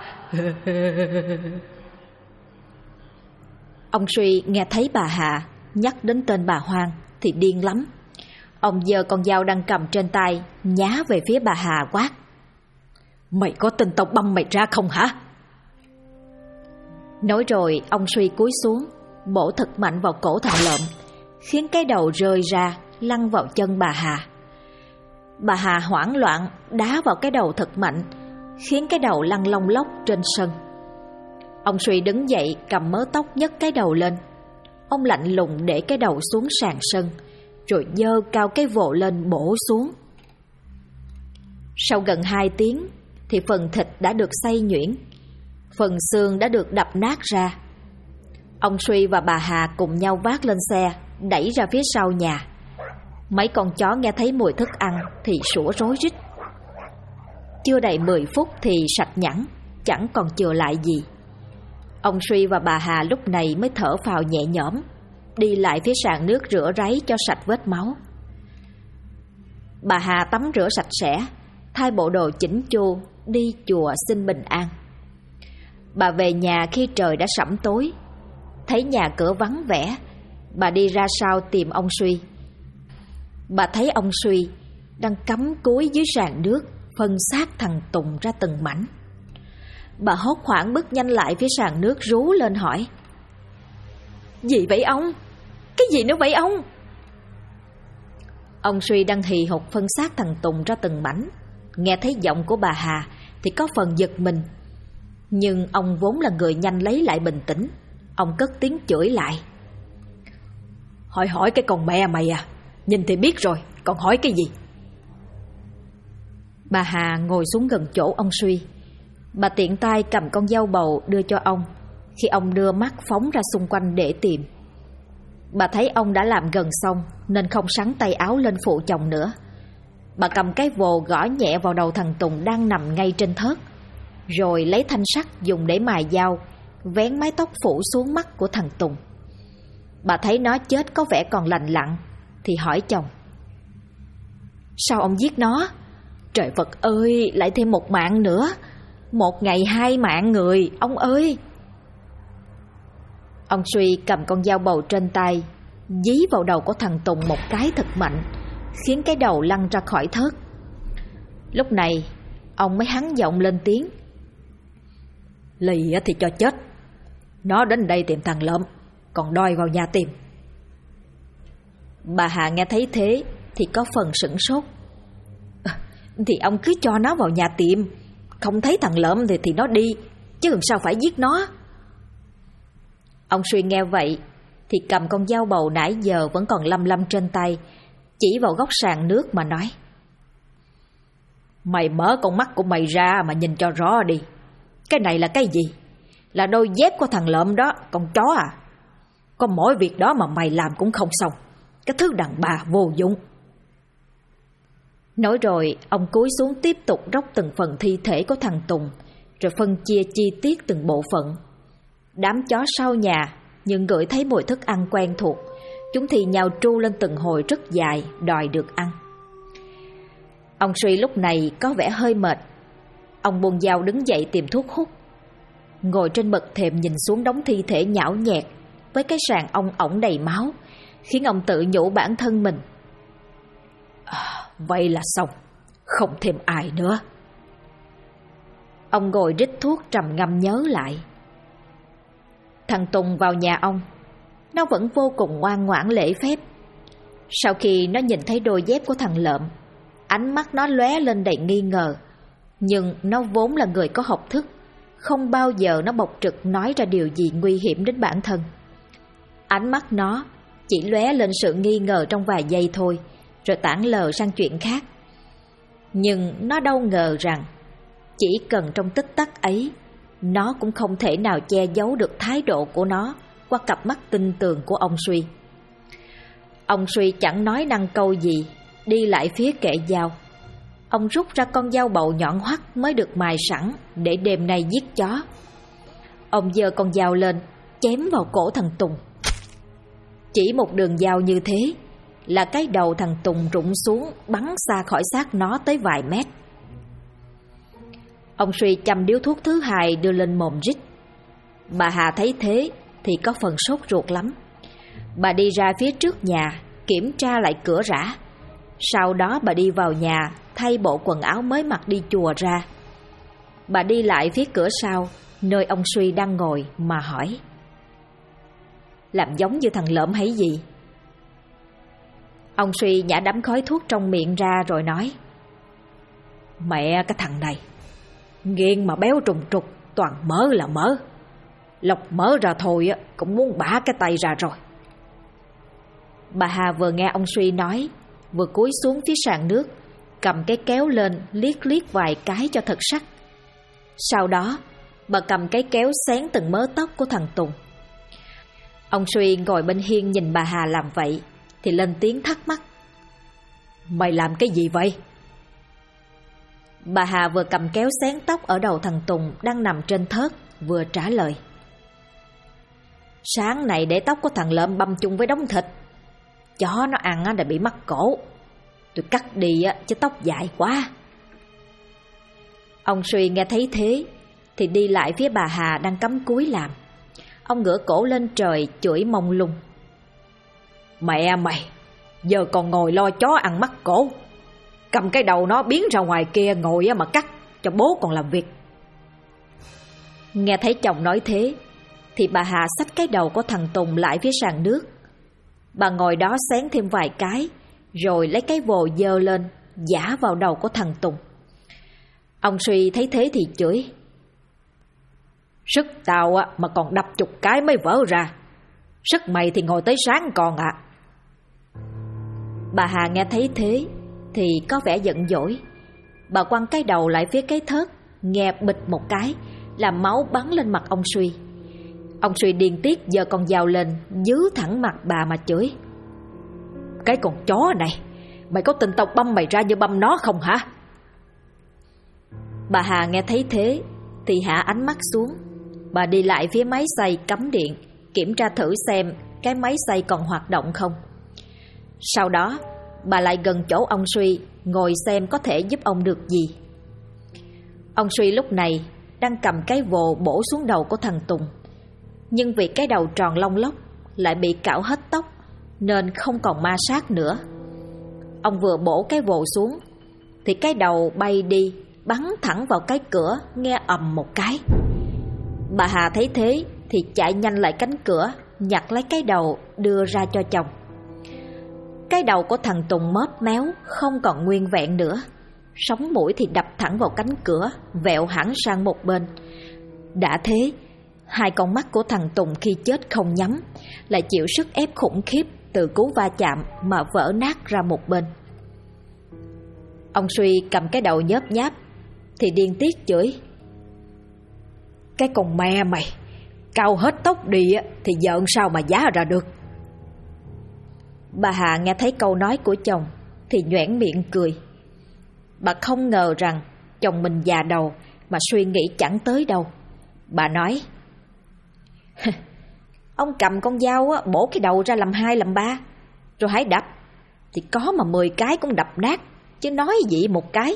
Speaker 2: Ông Suy nghe thấy bà Hà nhắc đến tên bà Hoang thì điên lắm. Ông giơ con dao đang cầm trên tay nhá về phía bà Hà quát: "Mày có tin tao băm mày ra không hả?" Nói rồi ông Suy cúi xuống, bổ thật mạnh vào cổ thằng Lợm, khiến cái đầu rơi ra lăn vào chân bà Hà. Bà Hà hoảng loạn đá vào cái đầu thật mạnh, khiến cái đầu lăn lông lốc trên sân. Ông Suy đứng dậy cầm mớ tóc nhấc cái đầu lên. Ông lạnh lùng để cái đầu xuống sàn sân, rồi giơ cao cái vồ lên bổ xuống. Sau gần 2 tiếng thì phần thịt đã được xay nhuyễn, phần xương đã được đập nát ra. Ông Suy và bà Hà cùng nhau vác lên xe, đẩy ra phía sau nhà. Mấy con chó nghe thấy mùi thức ăn thì sủa rối rít. Chưa đầy 10 phút thì sạch nhẵn, chẳng còn chừa lại gì. Ông Suy và bà Hà lúc này mới thở phào nhẹ nhõm, đi lại phía sàn nước rửa ráy cho sạch vết máu. Bà Hà tắm rửa sạch sẽ, thay bộ đồ chỉnh chu, đi chùa xin bình an. Bà về nhà khi trời đã sẫm tối. Thấy nhà cửa vắng vẻ, bà đi ra sau tìm ông Suy. Bà thấy ông Suy đang cắm cúi dưới sàn nước, phân xác thằng Tùng ra từng mảnh. Bà hốt hoảng bước nhanh lại phía sàn nước, rú lên hỏi: "Gì vậy ông? Cái gì nữa vậy ông?" Ông Suy đang hì hục phân xác thằng Tùng ra từng mảnh, nghe thấy giọng của bà Hà thì có phần giật mình. Nhưng ông vốn là người nhanh lấy lại bình tĩnh, ông cất tiếng chửi lại: hỏi cái con mẹ mày à, nhìn thì biết rồi, còn hỏi cái gì?" Bà Hà ngồi xuống gần chỗ ông Suy. Bà tiện tay cầm con dao bầu đưa cho ông. Khi ông đưa mắt phóng ra xung quanh để tìm, bà thấy ông đã làm gần xong nên không sắn tay áo lên phụ chồng nữa. Bà cầm cái vồ gõ nhẹ vào đầu thằng Tùng đang nằm ngay trên thớt, rồi lấy thanh sắt dùng để mài dao, vén mái tóc phủ xuống mắt của thằng Tùng. Bà thấy nó chết có vẻ còn lành lặn thì hỏi chồng: "Sao ông giết nó? Trời Phật ơi, lại thêm một mạng nữa. Một ngày 2 mạng người, ông ơi!" Ông Suy cầm con dao bầu trên tay, dí vào đầu của thằng Tùng một cái thật mạnh, khiến cái đầu lăn ra khỏi thớt. Lúc này ông mới hắng giọng lên tiếng: "Lì thì cho chết. Nó đến đây tìm thằng Lợm, còn đòi vào nhà tìm." Bà Hà nghe thấy thế thì có phần sửng sốt. Thì ông cứ cho nó vào nhà tiệm, không thấy thằng Lợm thì nó đi, chứ làm sao phải giết nó." Ông Suy nghe vậy thì cầm con dao bầu nãy giờ vẫn còn lăm lăm trên tay, chỉ vào góc sàn nước mà nói: "Mày mở con mắt của mày ra mà nhìn cho rõ đi. Cái này là cái gì? Là đôi dép của thằng Lợm đó, con chó à. Có mỗi việc đó mà mày làm cũng không xong. Cái thứ đàn bà vô dụng." Nói rồi ông cúi xuống tiếp tục róc từng phần thi thể của thằng Tùng, rồi phân chia chi tiết từng bộ phận. Đám chó sau nhà nhưng ngửi thấy mùi thức ăn quen thuộc, chúng thì nhào tru lên từng hồi rất dài, đòi được ăn. Ông Suy lúc này có vẻ hơi mệt. Ông buông dao đứng dậy tìm thuốc hút, ngồi trên bậc thềm nhìn xuống đống thi thể nhão nhẹt với cái sàn ong ổng đầy máu, khiến ông tự nhủ bản thân mình: "Vậy là xong, không thêm ai nữa." Ông ngồi rít thuốc trầm ngâm nhớ lại. Thằng Tùng vào nhà ông, nó vẫn vô cùng ngoan ngoãn lễ phép. Sau khi nó nhìn thấy đôi dép của thằng Lợm, ánh mắt nó lóe lên đầy nghi ngờ. Nhưng nó vốn là người có học thức, không bao giờ nó bộc trực nói ra điều gì nguy hiểm đến bản thân. Ánh mắt nó chỉ lóe lên sự nghi ngờ trong vài giây thôi, rồi tản lờ sang chuyện khác. Nhưng nó đâu ngờ rằng chỉ cần trong tích tắc ấy, nó cũng không thể nào che giấu được thái độ của nó qua cặp mắt tinh tường của ông Suy. Ông Suy chẳng nói năng câu gì, đi lại phía kệ dao. Ông rút ra con dao bầu nhọn hoắt mới được mài sẵn để đêm nay giết chó. Ông giơ con dao lên, chém vào cổ thằng Tùng. Chỉ một đường dao như thế là cái đầu thằng Tùng rụng xuống, bắn xa khỏi xác nó tới vài mét. Ông Suy châm điếu thuốc thứ hai đưa lên mồm rít. Bà Hà thấy thế thì có phần sốt ruột lắm. Bà đi ra phía trước nhà kiểm tra lại cửa rã. Sau đó bà đi vào nhà thay bộ quần áo mới mặc đi chùa ra. Bà đi lại phía cửa sau, nơi ông Suy đang ngồi mà hỏi: "Làm giống như thằng Lợm hay gì?" Ông Suy nhả đám khói thuốc trong miệng ra rồi nói: "Mẹ cái thằng này, nghiện mà béo trùng trục, toàn mỡ là mỡ. Lọc mỡ ra thôi cũng muốn bả cái tay ra rồi." Bà Hà vừa nghe ông Suy nói, vừa cúi xuống phía sàn nước, cầm cái kéo lên liếc liếc vài cái cho thật sắc. Sau đó bà cầm cái kéo xén từng mớ tóc của thằng Tùng. Ông Suy ngồi bên hiên nhìn bà Hà làm vậy thì lên tiếng thắc mắc: "Mày làm cái gì vậy?" Bà Hà vừa cầm kéo xén tóc ở đầu thằng Tùng đang nằm trên thớt, vừa trả lời: "Sáng này để tóc của thằng Lợm băm chung với đống thịt. Chó nó ăn đã bị mắc cổ. Tôi cắt đi chứ tóc dài quá." Ông Suy nghe thấy thế thì đi lại phía bà Hà đang cắm cúi làm. Ông ngửa cổ lên trời chửi mông lung: "Mẹ mày, giờ còn ngồi lo chó ăn mắc cổ. Cầm cái đầu nó biến ra ngoài kia ngồi mà cắt, cho bố còn làm việc." Nghe thấy chồng nói thế thì bà Hà xách cái đầu của thằng Tùng lại phía sàn nước. Bà ngồi đó xén thêm vài cái, rồi lấy cái vồ giơ lên giã vào đầu của thằng Tùng. Ông Suy thấy thế thì chửi: "Sức tao mà còn đập chục cái mới vỡ ra, sức mày thì ngồi tới sáng còn ạ." Bà Hà nghe thấy thế thì có vẻ giận dỗi. Bà quăng cái đầu lại phía cái thớt, nghe bịch một cái, làm máu bắn lên mặt ông Suy. Ông Suy điên tiết giơ con dao lên, dứ thẳng mặt bà mà chửi: "Cái con chó này, mày có tin tao băm mày ra như băm nó không hả?" Bà Hà nghe thấy thế thì hạ ánh mắt xuống. Bà đi lại phía máy xay cắm điện, kiểm tra thử xem cái máy xay còn hoạt động không. Sau đó bà lại gần chỗ ông Suy, ngồi xem có thể giúp ông được gì. Ông Suy lúc này đang cầm cái vồ bổ xuống đầu của thằng Tùng, nhưng vì cái đầu tròn lông lốc lại bị cạo hết tóc nên không còn ma sát nữa. Ông vừa bổ cái vồ xuống thì cái đầu bay đi, bắn thẳng vào cái cửa, nghe ầm một cái. Bà Hà thấy thế thì chạy nhanh lại cánh cửa, nhặt lấy cái đầu đưa ra cho chồng. Cái đầu của thằng Tùng móp méo, không còn nguyên vẹn nữa. Sống mũi thì đập thẳng vào cánh cửa, vẹo hẳn sang một bên. Đã thế, hai con mắt của thằng Tùng khi chết không nhắm, lại chịu sức ép khủng khiếp từ cú va chạm mà vỡ nát ra một bên. Ông Suy cầm cái đầu nhớp nháp thì điên tiết chửi: "Cái con mẹ mày, cạo hết tóc đi thì giận sao mà giá ra được." Bà Hà nghe thấy câu nói của chồng thì nhoẻn miệng cười. Bà không ngờ rằng chồng mình già đầu mà suy nghĩ chẳng tới đâu. Bà nói: "Ông cầm con dao bổ cái đầu ra làm 2 làm 3, rồi hãy đập, thì có mà 10 cái cũng đập nát, chứ nói gì một cái."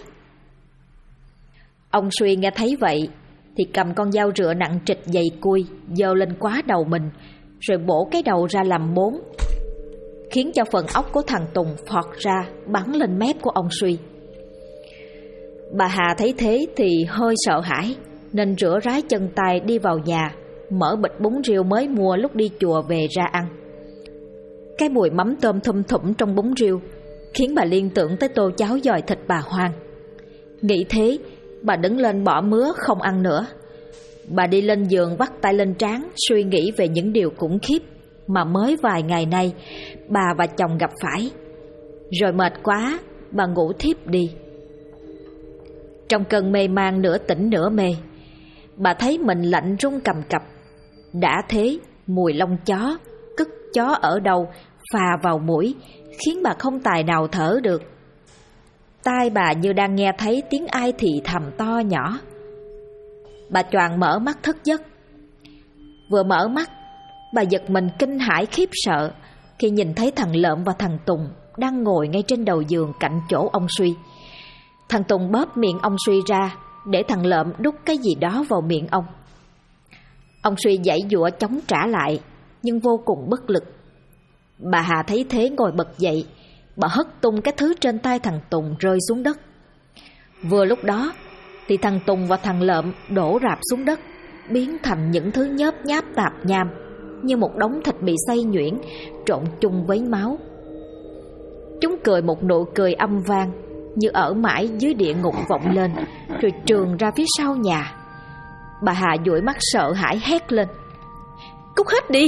Speaker 2: Ông Suy nghe thấy vậy thì cầm con dao rựa nặng trịch dày cui giơ lên quá đầu mình, rồi bổ cái đầu ra làm 4, khiến cho phần óc của thằng Tùng phọt ra bắn lên mép của ông Suy. Bà Hà thấy thế thì hơi sợ hãi, nên rửa rái chân tay đi vào nhà, mở bịch bún riêu mới mua lúc đi chùa về ra ăn. Cái mùi mắm tôm thum thủm trong bún riêu khiến bà liên tưởng tới tô cháo giòi thịt bà Hoang. Nghĩ thế, bà đứng lên bỏ mứa không ăn nữa. Bà đi lên giường vắt tay lên trán, suy nghĩ về những điều khủng khiếp mà mới vài ngày nay bà và chồng gặp phải. Rồi mệt quá, bà ngủ thiếp đi. Trong cơn mê man nửa tỉnh nửa mê, bà thấy mình lạnh run cầm cập. Đã thế, mùi lông chó, cứt chó ở đâu phà vào mũi, khiến bà không tài nào thở được. Tai bà như đang nghe thấy tiếng ai thì thầm to nhỏ. Bà choàng mở mắt thức giấc. Vừa mở mắt, bà giật mình kinh hãi khiếp sợ khi nhìn thấy thằng Lợm và thằng Tùng đang ngồi ngay trên đầu giường cạnh chỗ ông Suy. Thằng Tùng bóp miệng ông Suy ra để thằng Lợm đút cái gì đó vào miệng ông. Ông Suy giãy giụa chống trả lại, nhưng vô cùng bất lực. Bà Hà thấy thế ngồi bật dậy. Bà hất tung cái thứ trên tay thằng Tùng rơi xuống đất. Vừa lúc đó thì thằng Tùng và thằng Lợm đổ rạp xuống đất, biến thành những thứ nhớp nháp tạp nham, như một đống thịt bị xay nhuyễn trộn chung với máu. Chúng cười một nụ cười âm vang, như ở mãi dưới địa ngục vọng lên, rồi trườn ra phía sau nhà. Bà Hà dụi mắt sợ hãi hét lên: "Cút hết đi!"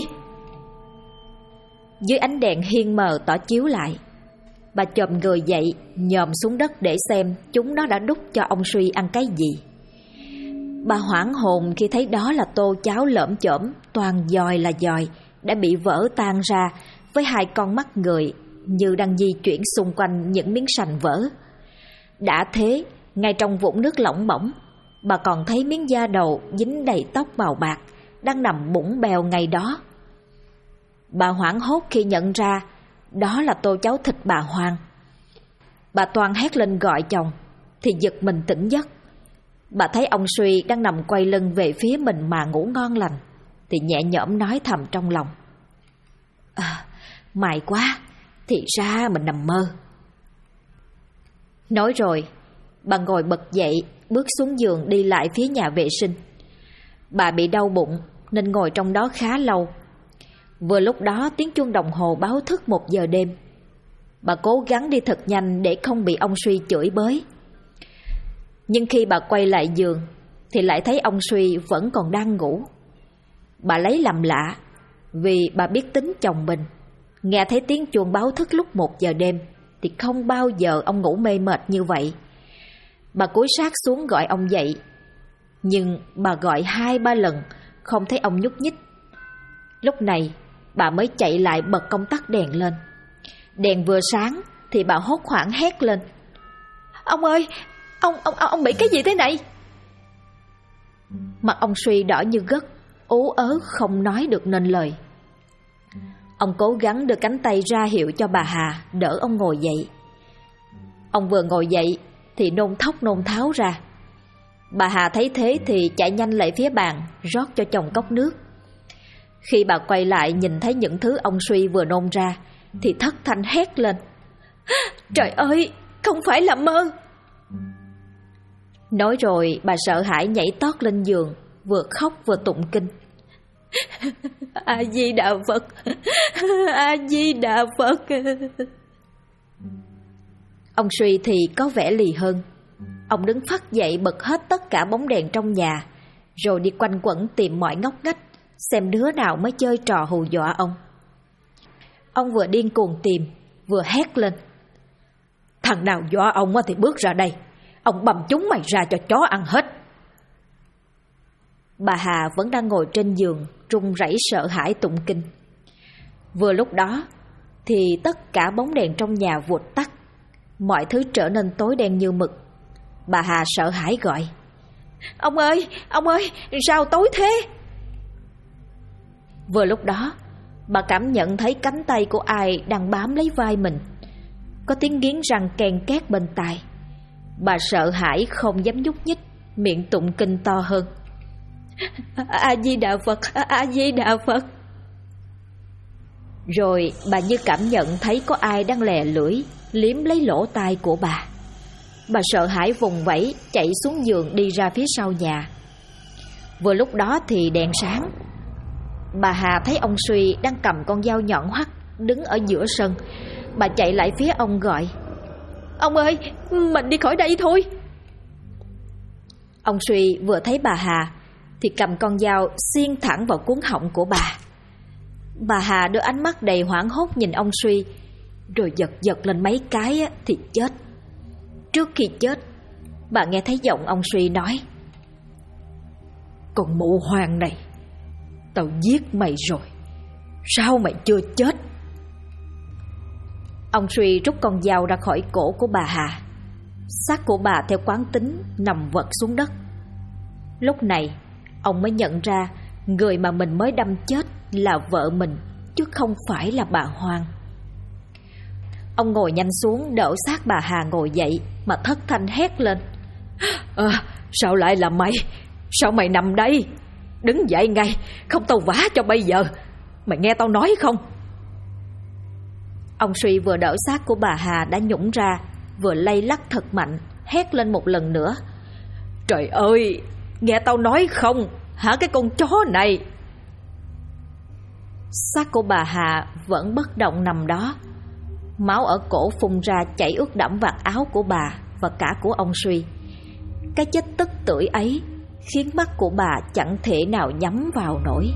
Speaker 2: Dưới ánh đèn hiên mờ tỏ chiếu lại, bà chồm người dậy, nhòm xuống đất để xem chúng nó đã đút cho ông Suy ăn cái gì. Bà hoảng hồn khi thấy đó là tô cháo lởm chởm, toàn giòi là giòi, đã bị vỡ tan ra với hai con mắt người như đang di chuyển xung quanh những miếng sành vỡ. Đã thế, ngay trong vũng nước lỏng bỏng, bà còn thấy miếng da đầu dính đầy tóc màu bạc đang nằm bủng bèo ngay đó. Bà hoảng hốt khi nhận ra đó là tô cháo thịt bà Hoang. Bà toan hét lên gọi chồng thì giật mình tỉnh giấc. Bà thấy ông Suy đang nằm quay lưng về phía mình mà ngủ ngon lành, thì nhẹ nhõm nói thầm trong lòng: "May quá, thì ra mình nằm mơ." Nói rồi, bà ngồi bật dậy, bước xuống giường đi lại phía nhà vệ sinh. Bà bị đau bụng nên ngồi trong đó khá lâu. Vừa lúc đó tiếng chuông đồng hồ báo thức 1 giờ đêm. Bà cố gắng đi thật nhanh để không bị ông Suy chửi bới. Nhưng khi bà quay lại giường thì lại thấy ông Suy vẫn còn đang ngủ. Bà lấy làm lạ, vì bà biết tính chồng mình. Nghe thấy tiếng chuông báo thức lúc 1 giờ đêm thì không bao giờ ông ngủ mê mệt như vậy. Bà cúi sát xuống gọi ông dậy, nhưng bà gọi 2-3 lần không thấy ông nhúc nhích. Lúc này bà mới chạy lại bật công tắc đèn lên. Đèn vừa sáng thì bà hốt hoảng hét lên: "Ông ơi, ông bị cái gì thế này?" Mặt ông Suy đỏ như gấc, ú ớ không nói được nên lời. Ông cố gắng đưa cánh tay ra hiệu cho bà Hà đỡ ông ngồi dậy. Ông vừa ngồi dậy thì nôn thốc nôn tháo ra. Bà Hà thấy thế thì chạy nhanh lại phía bàn rót cho chồng cốc nước. Khi bà quay lại nhìn thấy những thứ ông Suy vừa nôn ra thì thất thanh hét lên: "Trời ơi, không phải là mơ!" Nói rồi bà sợ hãi nhảy tót lên giường, vừa khóc vừa tụng kinh: "A Di Đà Phật, A Di Đà Phật." Ông Suy thì có vẻ lì hơn. Ông đứng phắt dậy bật hết tất cả bóng đèn trong nhà, rồi đi quanh quẩn tìm mọi ngóc ngách xem đứa nào mới chơi trò hù dọa ông. Ông vừa điên cuồng tìm vừa hét lên: "Thằng nào dọa ông thì bước ra đây, ông bầm chúng mày ra cho chó ăn hết." Bà Hà vẫn đang ngồi trên giường run rẩy sợ hãi tụng kinh. Vừa lúc đó thì tất cả bóng đèn trong nhà vụt tắt, mọi thứ trở nên tối đen như mực. Bà Hà sợ hãi gọi: ông ơi, sao tối thế?" Vừa lúc đó bà cảm nhận thấy cánh tay của ai đang bám lấy vai mình. Có tiếng nghiến răng ken két bên tai. Bà sợ hãi không dám nhúc nhích, miệng tụng kinh to hơn: "A Di Đà Phật, A Di Đà Phật." Rồi bà như cảm nhận thấy có ai đang lè lưỡi liếm lấy lỗ tai của bà. Bà sợ hãi vùng vẫy chạy xuống giường đi ra phía sau nhà. Vừa lúc đó thì đèn sáng. Bà Hà thấy ông Suy đang cầm con dao nhọn hoắt đứng ở giữa sân. Bà chạy lại phía ông gọi: "Ông ơi, mình đi khỏi đây thôi." Ông Suy vừa thấy bà Hà thì cầm con dao xiên thẳng vào cuống họng của bà. Bà Hà đưa ánh mắt đầy hoảng hốt nhìn ông Suy, rồi giật lên mấy cái thì chết. Trước khi chết, bà nghe thấy giọng ông Suy nói: "Con mụ hoang này, tao giết mày rồi, sao mày chưa chết?" Ông Suy rút con dao ra khỏi cổ của bà Hà. Xác của bà theo quán tính nằm vật xuống đất. Lúc này ông mới nhận ra người mà mình mới đâm chết là vợ mình, chứ không phải là bà Hoang. Ông ngồi nhanh xuống đỡ xác bà Hà ngồi dậy mà thất thanh hét lên: "Sao lại là mày? Sao mày nằm đây? Đứng dậy ngay, không tao vả cho bây giờ. Mày nghe tao nói không?" Ông Suy vừa đỡ xác của bà Hà đã nhũng ra, vừa lay lắc thật mạnh, hét lên một lần nữa: "Trời ơi, nghe tao nói không, hả cái con chó này?" Xác của bà Hà vẫn bất động nằm đó. Máu ở cổ phun ra chảy ướt đẫm vạt áo của bà và cả của ông Suy. Cái chết tức tưởi ấy khiến mắt của bà chẳng thể nào nhắm vào nổi.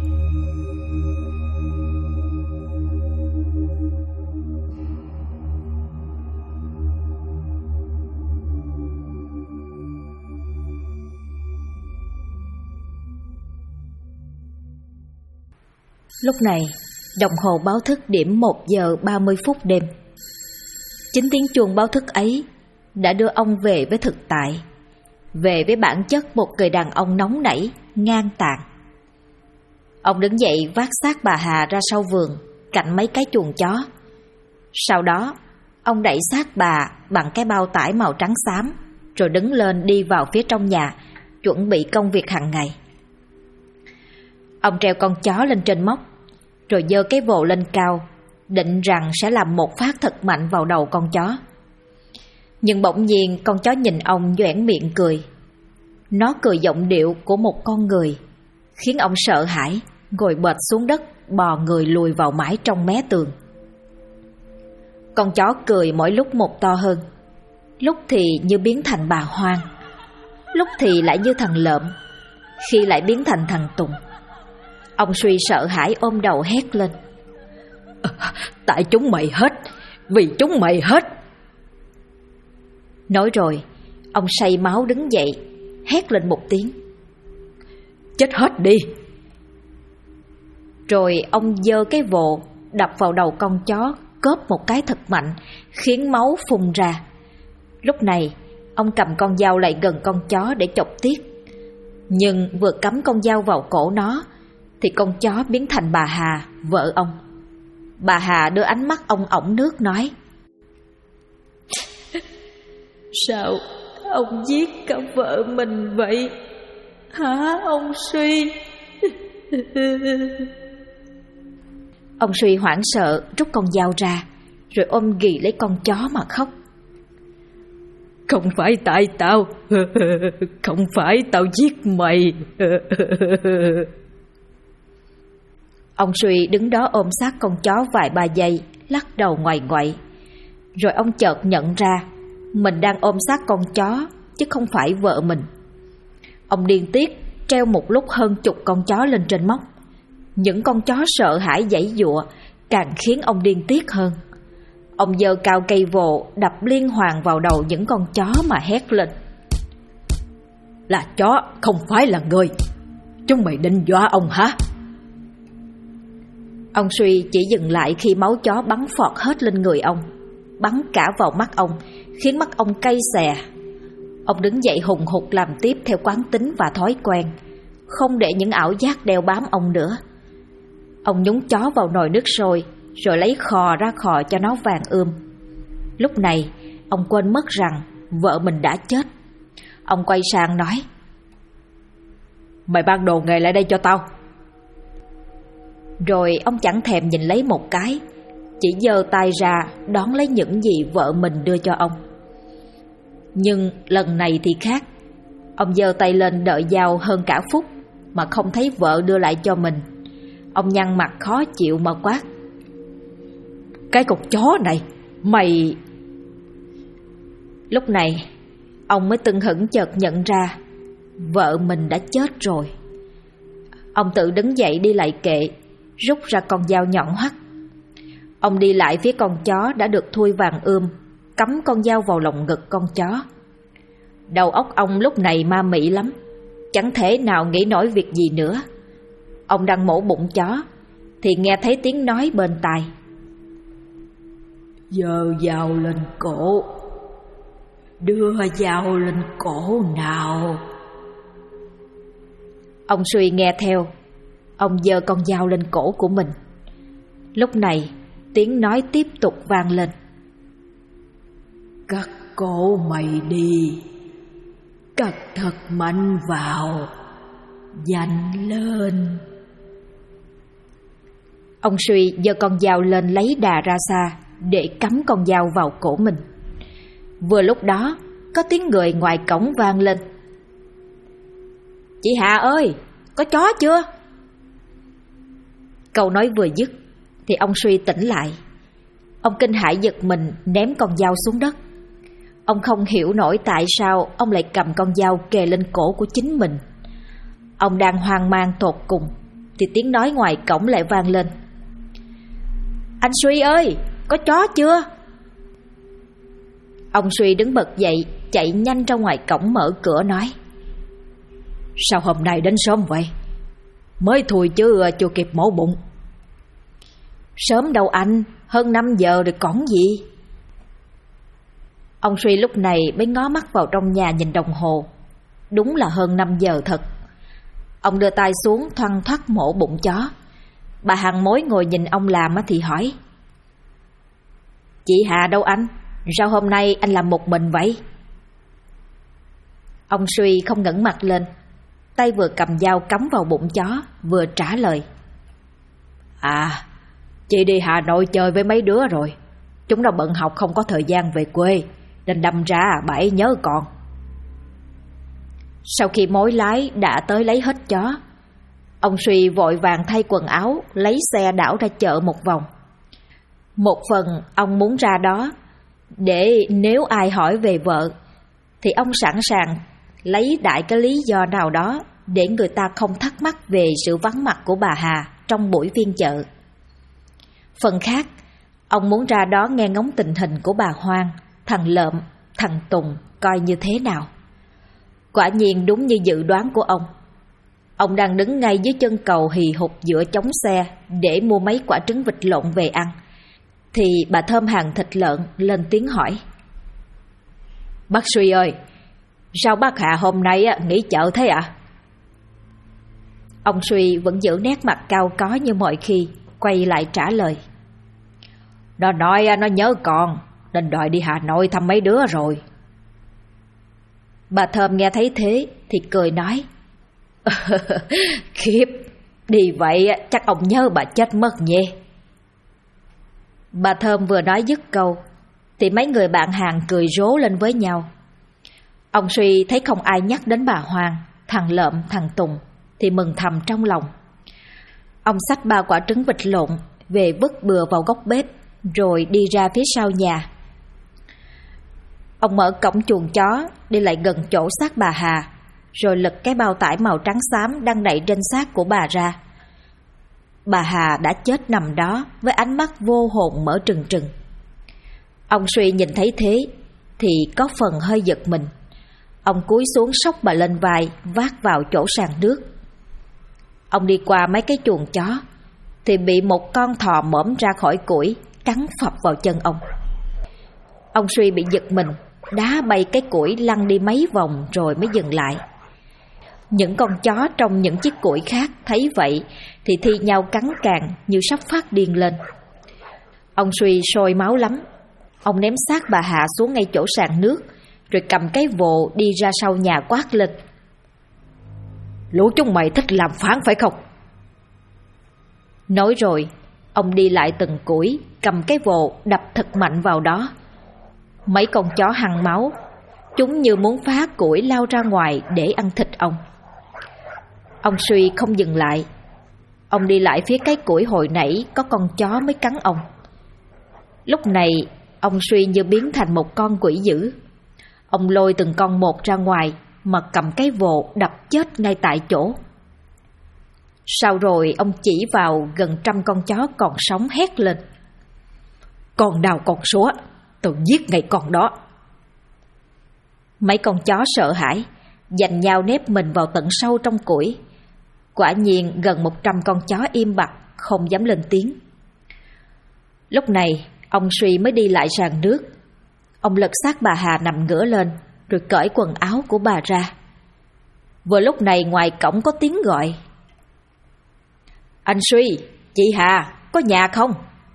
Speaker 2: Lúc này, đồng hồ báo thức điểm 1 giờ 30 phút đêm. Chính tiếng chuông báo thức ấy đã đưa ông về với thực tại, về với bản chất một người đàn ông nóng nảy, ngang tàn. Ông đứng dậy vác xác bà Hà ra sau vườn, cạnh mấy cái chuồng chó. Sau đó, ông đẩy xác bà bằng cái bao tải màu trắng xám, rồi đứng lên đi vào phía trong nhà, chuẩn bị công việc hàng ngày. Ông treo con chó lên trên móc, rồi giơ cái vồ lên cao, định rằng sẽ làm một phát thật mạnh vào đầu con chó. Nhưng bỗng nhiên con chó nhìn ông nhoẻn miệng cười. Nó cười giọng điệu của một con người, khiến ông sợ hãi, ngồi bệt xuống đất, bò người lùi vào mái trong mé tường. Con chó cười mỗi lúc một to hơn, lúc thì như biến thành bà Hoang, lúc thì lại như thằng Lợm, khi lại biến thành thằng Tùng. Ông Suy sợ hãi ôm đầu hét lên: Tại chúng mày hết, vì chúng mày hết. Nói rồi, ông say máu đứng dậy, hét lên một tiếng: Chết hết đi! Rồi ông giơ cái vồ đập vào đầu con chó, cóp một cái thật mạnh, khiến máu phun ra. Lúc này, ông cầm con dao lại gần con chó để chọc tiết. Nhưng vừa cắm con dao vào cổ nó, thì con chó biến thành bà Hà, vợ ông. Bà Hà đưa ánh mắt ông ỏng nước nói: Sao ông giết cả vợ mình vậy? Hả ông Suy? Ông Suy hoảng sợ rút con dao ra, rồi ôm ghì lấy con chó mà khóc: Không phải tại tao, không phải tao giết mày. Ông Suy đứng đó ôm sát con chó vài ba giây, lắc đầu ngoại ngoại. Rồi ông chợt nhận ra mình đang ôm sát con chó, chứ không phải vợ mình. Ông điên tiết treo một lúc hơn chục con chó lên trên móc. Những con chó sợ hãi giãy giụa, càng khiến ông điên tiết hơn. Ông giơ cao cây vồ đập liên hoàn vào đầu những con chó mà hét lên: Là chó, không phải là người. Chúng mày định dọa ông hả? Ông Suy chỉ dừng lại khi máu chó bắn phọt hết lên người ông, bắn cả vào mắt ông, khiến mắt ông cay xè. Ông đứng dậy hùng hục làm tiếp theo quán tính và thói quen, không để những ảo giác đeo bám ông nữa. Ông nhúng chó vào nồi nước sôi, rồi lấy khò ra khò cho nó vàng Lúc này, ông quên mất rằng vợ mình đã chết. Ông quay sang nói: Mày mang đồ nghề lại đây cho tao. Rồi ông chẳng thèm nhìn lấy một cái, chỉ giơ tay ra đón lấy những gì vợ mình đưa cho ông. Nhưng lần này thì khác. Ông giơ tay lên đợi dao hơn cả phút mà không thấy vợ đưa lại cho mình. Ông nhăn mặt khó chịu mà quát: Cái con chó này, mày... Lúc này, ông mới tưng hửng chợt nhận ra vợ mình đã chết rồi. Ông tự đứng dậy đi lại kệ, rút ra con dao nhọn hoắt. Ông đi lại phía con chó đã được thui vàng cắm con dao vào lồng ngực con chó. Đầu óc ông lúc này ma mị lắm, chẳng thể nào nghĩ nổi việc gì nữa. Ông đang mổ bụng chó thì nghe thấy tiếng nói bên tai: Giơ dao lên cổ, đưa dao lên cổ nào. Ông Suy nghe theo. Ông giơ con dao lên cổ của mình. Lúc này tiếng nói tiếp tục vang lên: Cắt cổ mày đi, cắt thật mạnh vào, nhanh lên. Ông Suy giơ con dao lên lấy đà ra xa để cắm con dao vào cổ mình. Vừa lúc đó có tiếng người ngoài cổng vang lên: Chị Hà ơi, có chó chưa? Câu nói vừa dứt thì ông Suy tỉnh lại. Ông kinh hãi giật mình ném con dao xuống đất. Ông không hiểu nổi tại sao ông lại cầm con dao kề lên cổ của chính mình. Ông đang hoang mang tột cùng thì tiếng nói ngoài cổng lại vang lên: Anh Suy ơi, có chó chưa? Ông Suy đứng bật dậy, chạy nhanh ra ngoài cổng mở cửa nói: Sao hôm nay đến sớm vậy? Mới thui chứ chưa kịp mổ bụng. Sớm đâu anh, hơn 5 giờ rồi còn gì. Ông Suy lúc này mới ngó mắt vào trong nhà nhìn đồng hồ. Đúng là hơn 5 giờ thật. Ông đưa tay xuống thoăn thoắt mổ bụng chó. Bà hàng mối ngồi nhìn ông làm thì hỏi: Chị Hà đâu anh? Sao hôm nay anh làm một mình vậy? Ông Suy không ngẩng mặt lên, tay vừa cầm dao cắm vào bụng chó, vừa trả lời: Chị đi Hà Nội chơi với mấy đứa rồi. Chúng nó bận học không có thời gian về quê, nên đâm ra bà ấy nhớ con. Sau khi mối lái đã tới lấy hết chó, Ông Suy vội vàng thay quần áo, lấy xe đảo ra chợ một vòng. Một phần ông muốn ra đó để nếu ai hỏi về vợ thì ông sẵn sàng lấy đại cái lý do nào đó để người ta không thắc mắc về sự vắng mặt của bà Hà trong buổi phiên chợ. Phần khác, ông muốn ra đó nghe ngóng tình hình của bà Hoang, thằng Lợm, thằng Tùng coi như thế nào. Quả nhiên đúng như dự đoán của ông. Ông đang đứng ngay dưới chân cầu hì hục giữa trống xe để mua mấy quả trứng vịt lộn về ăn, thì bà Thơm hàng thịt lợn lên tiếng hỏi: "Bác Suy ơi, sao bác Hà hôm nay nghỉ chợ thế ạ?" Ông Suy vẫn giữ nét mặt cao có như mọi khi, quay lại trả lời: "Nó nói nó nhớ con, nên đòi đi Hà Nội thăm mấy đứa rồi." Bà Thơm nghe thấy thế thì cười nói: "Khiếp, đi vậy chắc ông nhớ bà chết mất nhé." Bà Thơm vừa nói dứt câu thì mấy người bạn hàng cười rố lên với nhau. Ông Suy thấy không ai nhắc đến bà Hoang, thằng Lợm, thằng Tùng thì mừng thầm trong lòng. Ông xách 3 quả trứng vịt lộn về vứt bừa vào góc bếp, rồi đi ra phía sau nhà. Ông mở cổng chuồng chó đi lại gần chỗ xác bà Hà, rồi lật cái bao tải màu trắng xám đang đậy trên xác của bà ra. Bà Hà đã chết nằm đó với ánh mắt vô hồn mở trừng trừng. Ông Suy nhìn thấy thế thì có phần hơi giật mình. Ông cúi xuống xốc bà lên vai, vác vào chỗ sàn nước. Ông đi qua mấy cái chuồng chó thì bị một con thò mõm ra khỏi củi, cắn phập vào chân ông. Ông Suy bị giật mình, đá bay cái củi lăn đi mấy vòng rồi mới dừng lại. Những con chó trong những chiếc củi khác thấy vậy thì thi nhau cắn càng như sắp phát điên lên. Ông Suy sôi máu lắm. Ông ném xác bà Hạ xuống ngay chỗ sàn nước, rồi cầm cái vồ đi ra sau nhà quát lên: "Lũ chúng mày thích làm phản phải không?" Nói rồi, ông đi lại từng củi, cầm cái vồ đập thật mạnh vào đó. Mấy con chó hằn máu, chúng như muốn phá củi lao ra ngoài để ăn thịt ông. Ông Suy không dừng lại. Ông đi lại phía cái củi hồi nãy có con chó mới cắn ông. Lúc này, ông Suy như biến thành một con quỷ dữ. Ông lôi từng con một ra ngoài mà cầm cái vồ đập chết ngay tại chỗ. Sau rồi ông chỉ vào gần 100 con chó còn sống hét lên: "Con nào còn số, tôi giết ngay con đó." Mấy con chó sợ hãi, giành nhau nép mình vào tận sâu trong củi. Quả nhiên gần 100 con chó im bặt, không dám lên tiếng. Lúc này, ông Suy mới đi lại sàn nước. Ông lật xác bà Hà nằm ngửa lên, rồi cởi quần áo của bà ra. Vừa lúc này ngoài cổng có tiếng gọi: "Anh Suy, chị Hà, có nhà không?"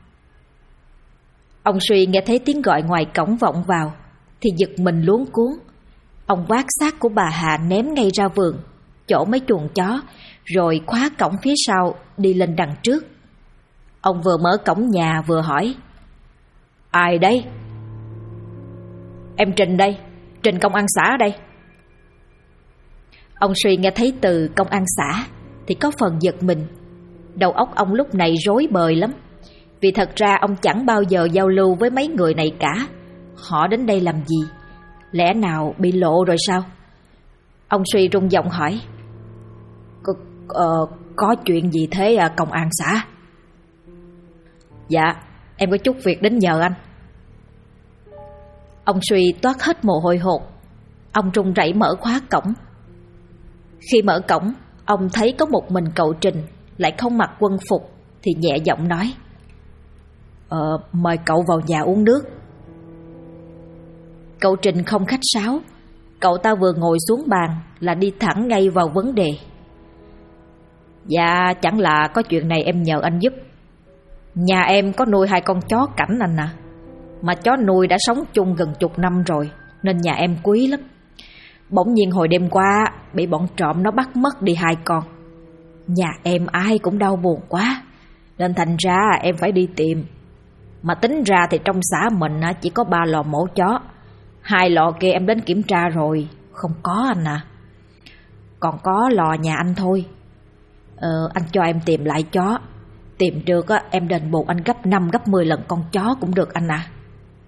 Speaker 2: Ông Suy nghe thấy tiếng gọi ngoài cổng vọng vào thì giật mình luống cuống. Ông vác xác của bà Hà ném ngay ra vườn, chỗ mấy chuồng chó, rồi khóa cổng phía sau đi lên đằng trước. Ông vừa mở cổng nhà vừa hỏi: "Ai đây?" "Em Trình đây, Trình công an xã đây." Ông Suy nghe thấy từ công an xã thì có phần giật mình. Đầu óc ông lúc này rối bời lắm, vì thật ra ông chẳng bao giờ giao lưu với mấy người này cả. Họ đến đây làm gì? Lẽ nào bị lộ rồi sao? Ông Suy rung giọng hỏi: Có chuyện gì thế công an xã?" "Dạ, em có chút việc đến nhờ anh." Ông Suy toát hết mồ hôi hột. Ông run rẩy mở khóa cổng. Khi mở cổng, ông thấy có một mình cậu Trình, lại không mặc quân phục, thì nhẹ giọng nói: "Mời cậu vào nhà uống nước." Cậu Trình không khách sáo. Cậu ta vừa ngồi xuống bàn là đi thẳng ngay vào vấn đề: "Dạ, chẳng là có chuyện này em nhờ anh giúp. Nhà em có nuôi 2 con chó cảnh anh à. Mà chó nuôi đã sống chung gần chục năm rồi, nên nhà em quý lắm. Bỗng nhiên hồi đêm qua bị bọn trộm nó bắt mất đi 2 con. Nhà em ai cũng đau buồn quá, nên thành ra em phải đi tìm. Mà tính ra thì trong xã mình chỉ có 3 lò mổ chó. 2 lò kia em đến kiểm tra rồi, không có anh à. Còn có lò nhà anh thôi. Anh cho em tìm lại chó. Tìm được em đền bù anh gấp 5 gấp 10 lần con chó cũng được anh à.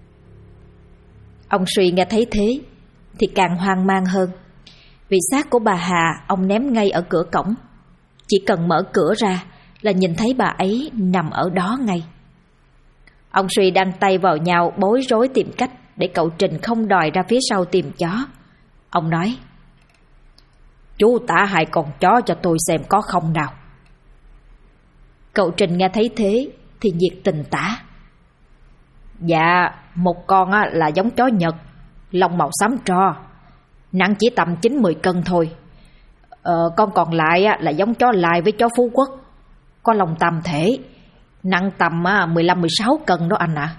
Speaker 1: Ông Suy nghe thấy thế thì càng hoang mang hơn. Vì xác của bà Hà ông ném ngay ở cửa cổng. Chỉ cần mở cửa ra là nhìn thấy bà ấy nằm ở đó ngay. Ông Suy đan tay vào nhau bối rối tìm cách để cậu Trình không đòi ra phía sau tìm chó. Ông nói:
Speaker 2: Chú tả hai con chó cho tôi xem có không nào.
Speaker 1: Cậu Trình nghe thấy thế thì nhiệt tình tả:
Speaker 2: Dạ, một con là giống chó Nhật, lông màu xám tro, nặng chỉ tầm 9-10 cân thôi. Con còn lại là giống chó Lai với chó Phú Quốc, có lông tam thể, nặng tầm 15-16 cân đó anh ạ.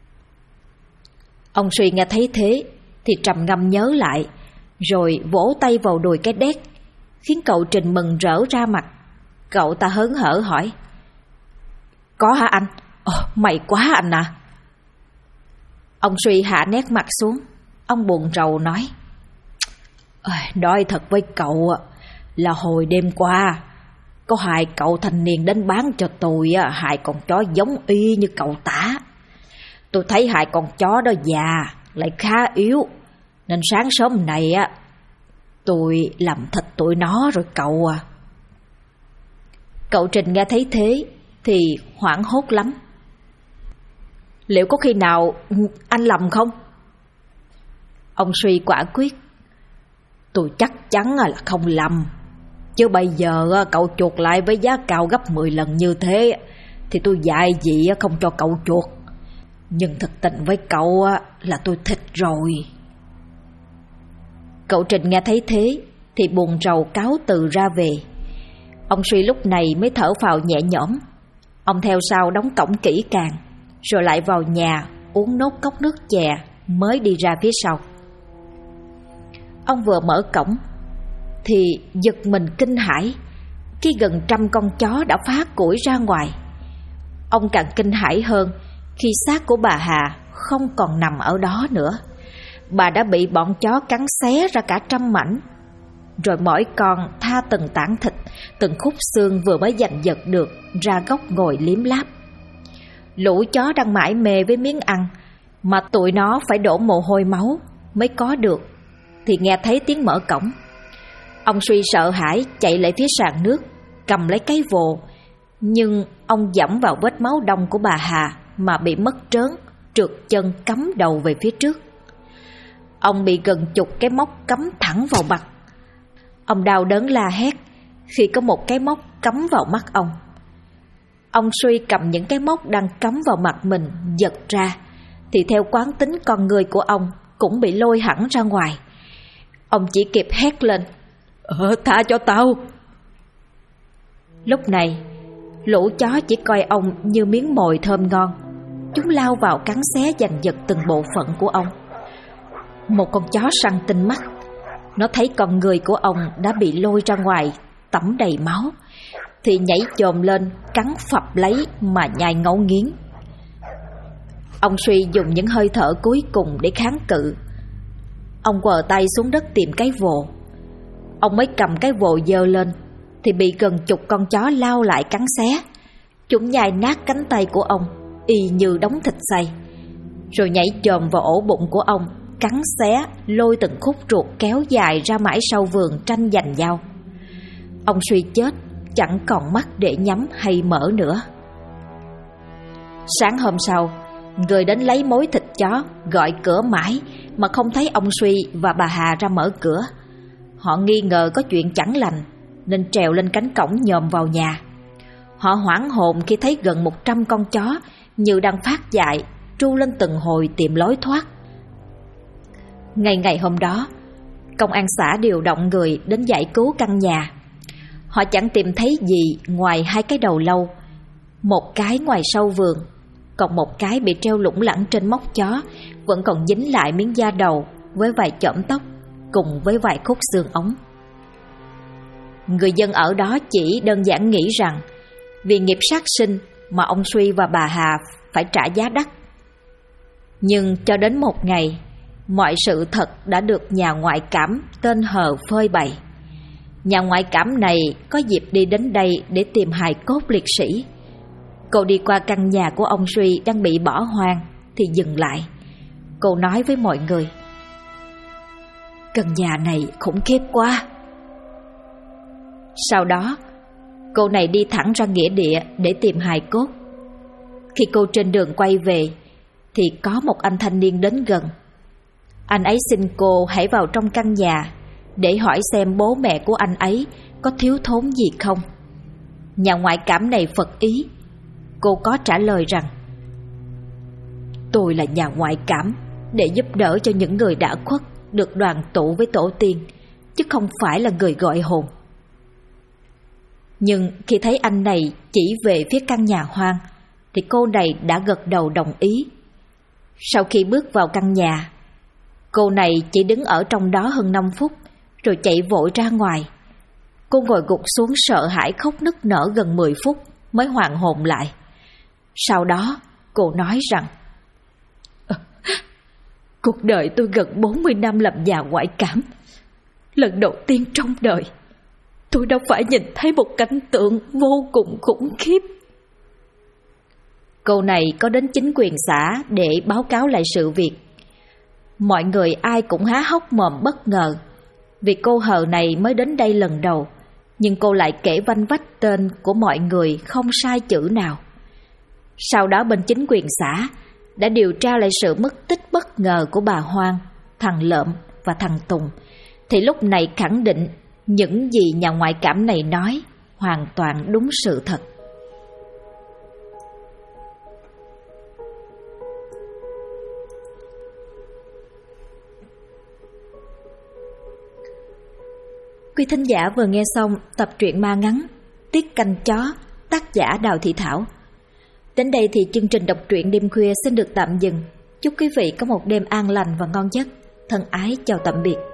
Speaker 1: Ông Suy nghe thấy thế thì trầm ngâm nhớ lại, rồi vỗ tay vào đùi cái đét, khiến cậu Trình mừng rỡ ra mặt. Cậu ta hớn hở hỏi:
Speaker 2: Có hả anh? May quá anh à.
Speaker 1: Ông Suy hạ nét mặt xuống. Ông buồn rầu nói:
Speaker 2: Nói thật với cậu là hồi đêm qua có hai cậu thanh niên đến bán cho tôi hai con chó giống y như cậu tả. Tôi thấy hai con chó đó già lại khá yếu, nên sáng sớm này tôi làm thịt tụi nó rồi cậu à.
Speaker 1: Cậu Trình nghe thấy thế thì hoảng hốt lắm.
Speaker 2: Liệu có khi nào anh lầm không?
Speaker 1: Ông Suy quả quyết:
Speaker 2: Tôi chắc chắn là không lầm. Chứ bây giờ cậu chuộc lại với giá cao gấp 10 lần như thế thì tôi dạy gì không cho cậu chuộc. Nhưng thực tình với cậu là tôi thích rồi.
Speaker 1: Cậu Trình nghe thấy thế thì buồn rầu cáo từ ra về. Ông Suy lúc này mới thở phào nhẹ nhõm. Ông theo sau đóng cổng kỹ càng, rồi lại vào nhà uống nốt cốc nước chè mới đi ra phía sau. Ông vừa mở cổng thì giật mình kinh hãi khi gần 100 con chó đã phá củi ra ngoài. Ông càng kinh hãi hơn khi xác của bà Hà không còn nằm ở đó nữa. Bà đã bị bọn chó cắn xé ra cả 100 mảnh, rồi mỗi con tha từng tảng thịt, từng khúc xương vừa mới giành giật được ra góc ngồi liếm láp. Lũ chó đang mải mê với miếng ăn mà tụi nó phải đổ mồ hôi máu mới có được, thì nghe thấy tiếng mở cổng. Ông Suy sợ hãi chạy lại phía sàn nước, cầm lấy cái vồ, nhưng ông giẫm vào vết máu đông của bà Hà mà bị mất trớn, trượt chân cắm đầu về phía trước. Ông bị gần chục cái móc cắm thẳng vào mặt. Ông đau đớn la hét khi có một cái móc cắm vào mắt ông. Ông Suy cầm những cái móc đang cắm vào mặt mình giật ra, thì theo quán tính con người của ông cũng bị lôi hẳn ra ngoài. Ông chỉ kịp hét lên:
Speaker 2: Tha cho tao.
Speaker 1: Lúc này lũ chó chỉ coi ông như miếng mồi thơm ngon. Chúng lao vào cắn xé giành giật từng bộ phận của ông. Một con chó săn tinh mắt, nó thấy con người của ông đã bị lôi ra ngoài tẩm đầy máu, thì nhảy chồm lên cắn phập lấy mà nhai ngấu nghiến. Ông Suy dùng những hơi thở cuối cùng để kháng cự. Ông quờ tay xuống đất tìm cái vồ. Ông mới cầm cái vồ giơ lên thì bị gần chục con chó lao lại cắn xé. Chúng nhai nát cánh tay của ông y như đống thịt xay, rồi nhảy chồm vào ổ bụng của ông, cắn xé lôi từng khúc ruột kéo dài ra mãi sau vườn tranh giành nhau. Ông Suy chết chẳng còn mắt để nhắm hay mở nữa. Sáng hôm sau, người đến lấy mối thịt chó gọi cửa mãi mà không thấy ông Suy và bà Hà ra mở cửa. Họ nghi ngờ có chuyện chẳng lành nên trèo lên cánh cổng nhòm vào nhà. Họ hoảng hồn khi thấy gần 100 con chó như đang phát dại tru lên từng hồi tìm lối thoát. Ngày hôm đó, công an xã điều động người đến giải cứu căn nhà. Họ chẳng tìm thấy gì ngoài 2 cái đầu lâu, một cái ngoài sau vườn, còn một cái bị treo lủng lẳng trên móc chó vẫn còn dính lại miếng da đầu với vài chõm tóc cùng với vài khúc xương ống. Người dân ở đó chỉ đơn giản nghĩ rằng vì nghiệp sát sinh mà ông Suy và bà Hà phải trả giá đắt. Nhưng cho đến một ngày, mọi sự thật đã được nhà ngoại cảm tên Hờ phơi bày. Nhà ngoại cảm này có dịp đi đến đây để tìm hài cốt liệt sĩ. Cô đi qua căn nhà của ông Suy đang bị bỏ hoang thì dừng lại. Cô nói với mọi người: căn nhà này khủng khiếp quá. Sau đó, cô này đi thẳng ra nghĩa địa để tìm hài cốt. Khi cô trên đường quay về thì có một anh thanh niên đến gần. Anh ấy xin cô hãy vào trong căn nhà để hỏi xem bố mẹ của anh ấy có thiếu thốn gì không. Nhà ngoại cảm này phật ý. Cô có trả lời rằng: tôi là nhà ngoại cảm để giúp đỡ cho những người đã khuất được đoàn tụ với tổ tiên, chứ không phải là người gọi hồn. Nhưng khi thấy anh này chỉ về phía căn nhà hoang thì cô này đã gật đầu đồng ý. Sau khi bước vào căn nhà, cô này chỉ đứng ở trong đó hơn 5 phút rồi chạy vội ra ngoài. Cô ngồi gục xuống sợ hãi khóc nức nở gần 10 phút mới hoàn hồn lại. Sau đó cô nói rằng: cuộc đời tôi gần 40 năm làm nhà ngoại cảm. Lần đầu tiên trong đời tôi đã phải nhìn thấy một cảnh tượng vô cùng khủng khiếp. Cô này có đến chính quyền xã để báo cáo lại sự việc. Mọi người ai cũng há hốc mồm bất ngờ, vì cô hờ này mới đến đây lần đầu, nhưng cô lại kể vanh vách tên của mọi người không sai chữ nào. Sau đó bên chính quyền xã đã điều tra lại sự mất tích bất ngờ của bà Hoang, thằng Lợm và thằng Tùng, thì lúc này khẳng định những gì nhà ngoại cảm này nói hoàn toàn đúng sự thật. Quý thính giả vừa nghe xong tập truyện ma ngắn Tiết canh chó, tác giả Đào Thị Thảo. Đến đây thì chương trình đọc truyện đêm khuya xin được tạm dừng. Chúc quý vị có một đêm an lành và ngon giấc. Thân ái chào tạm biệt.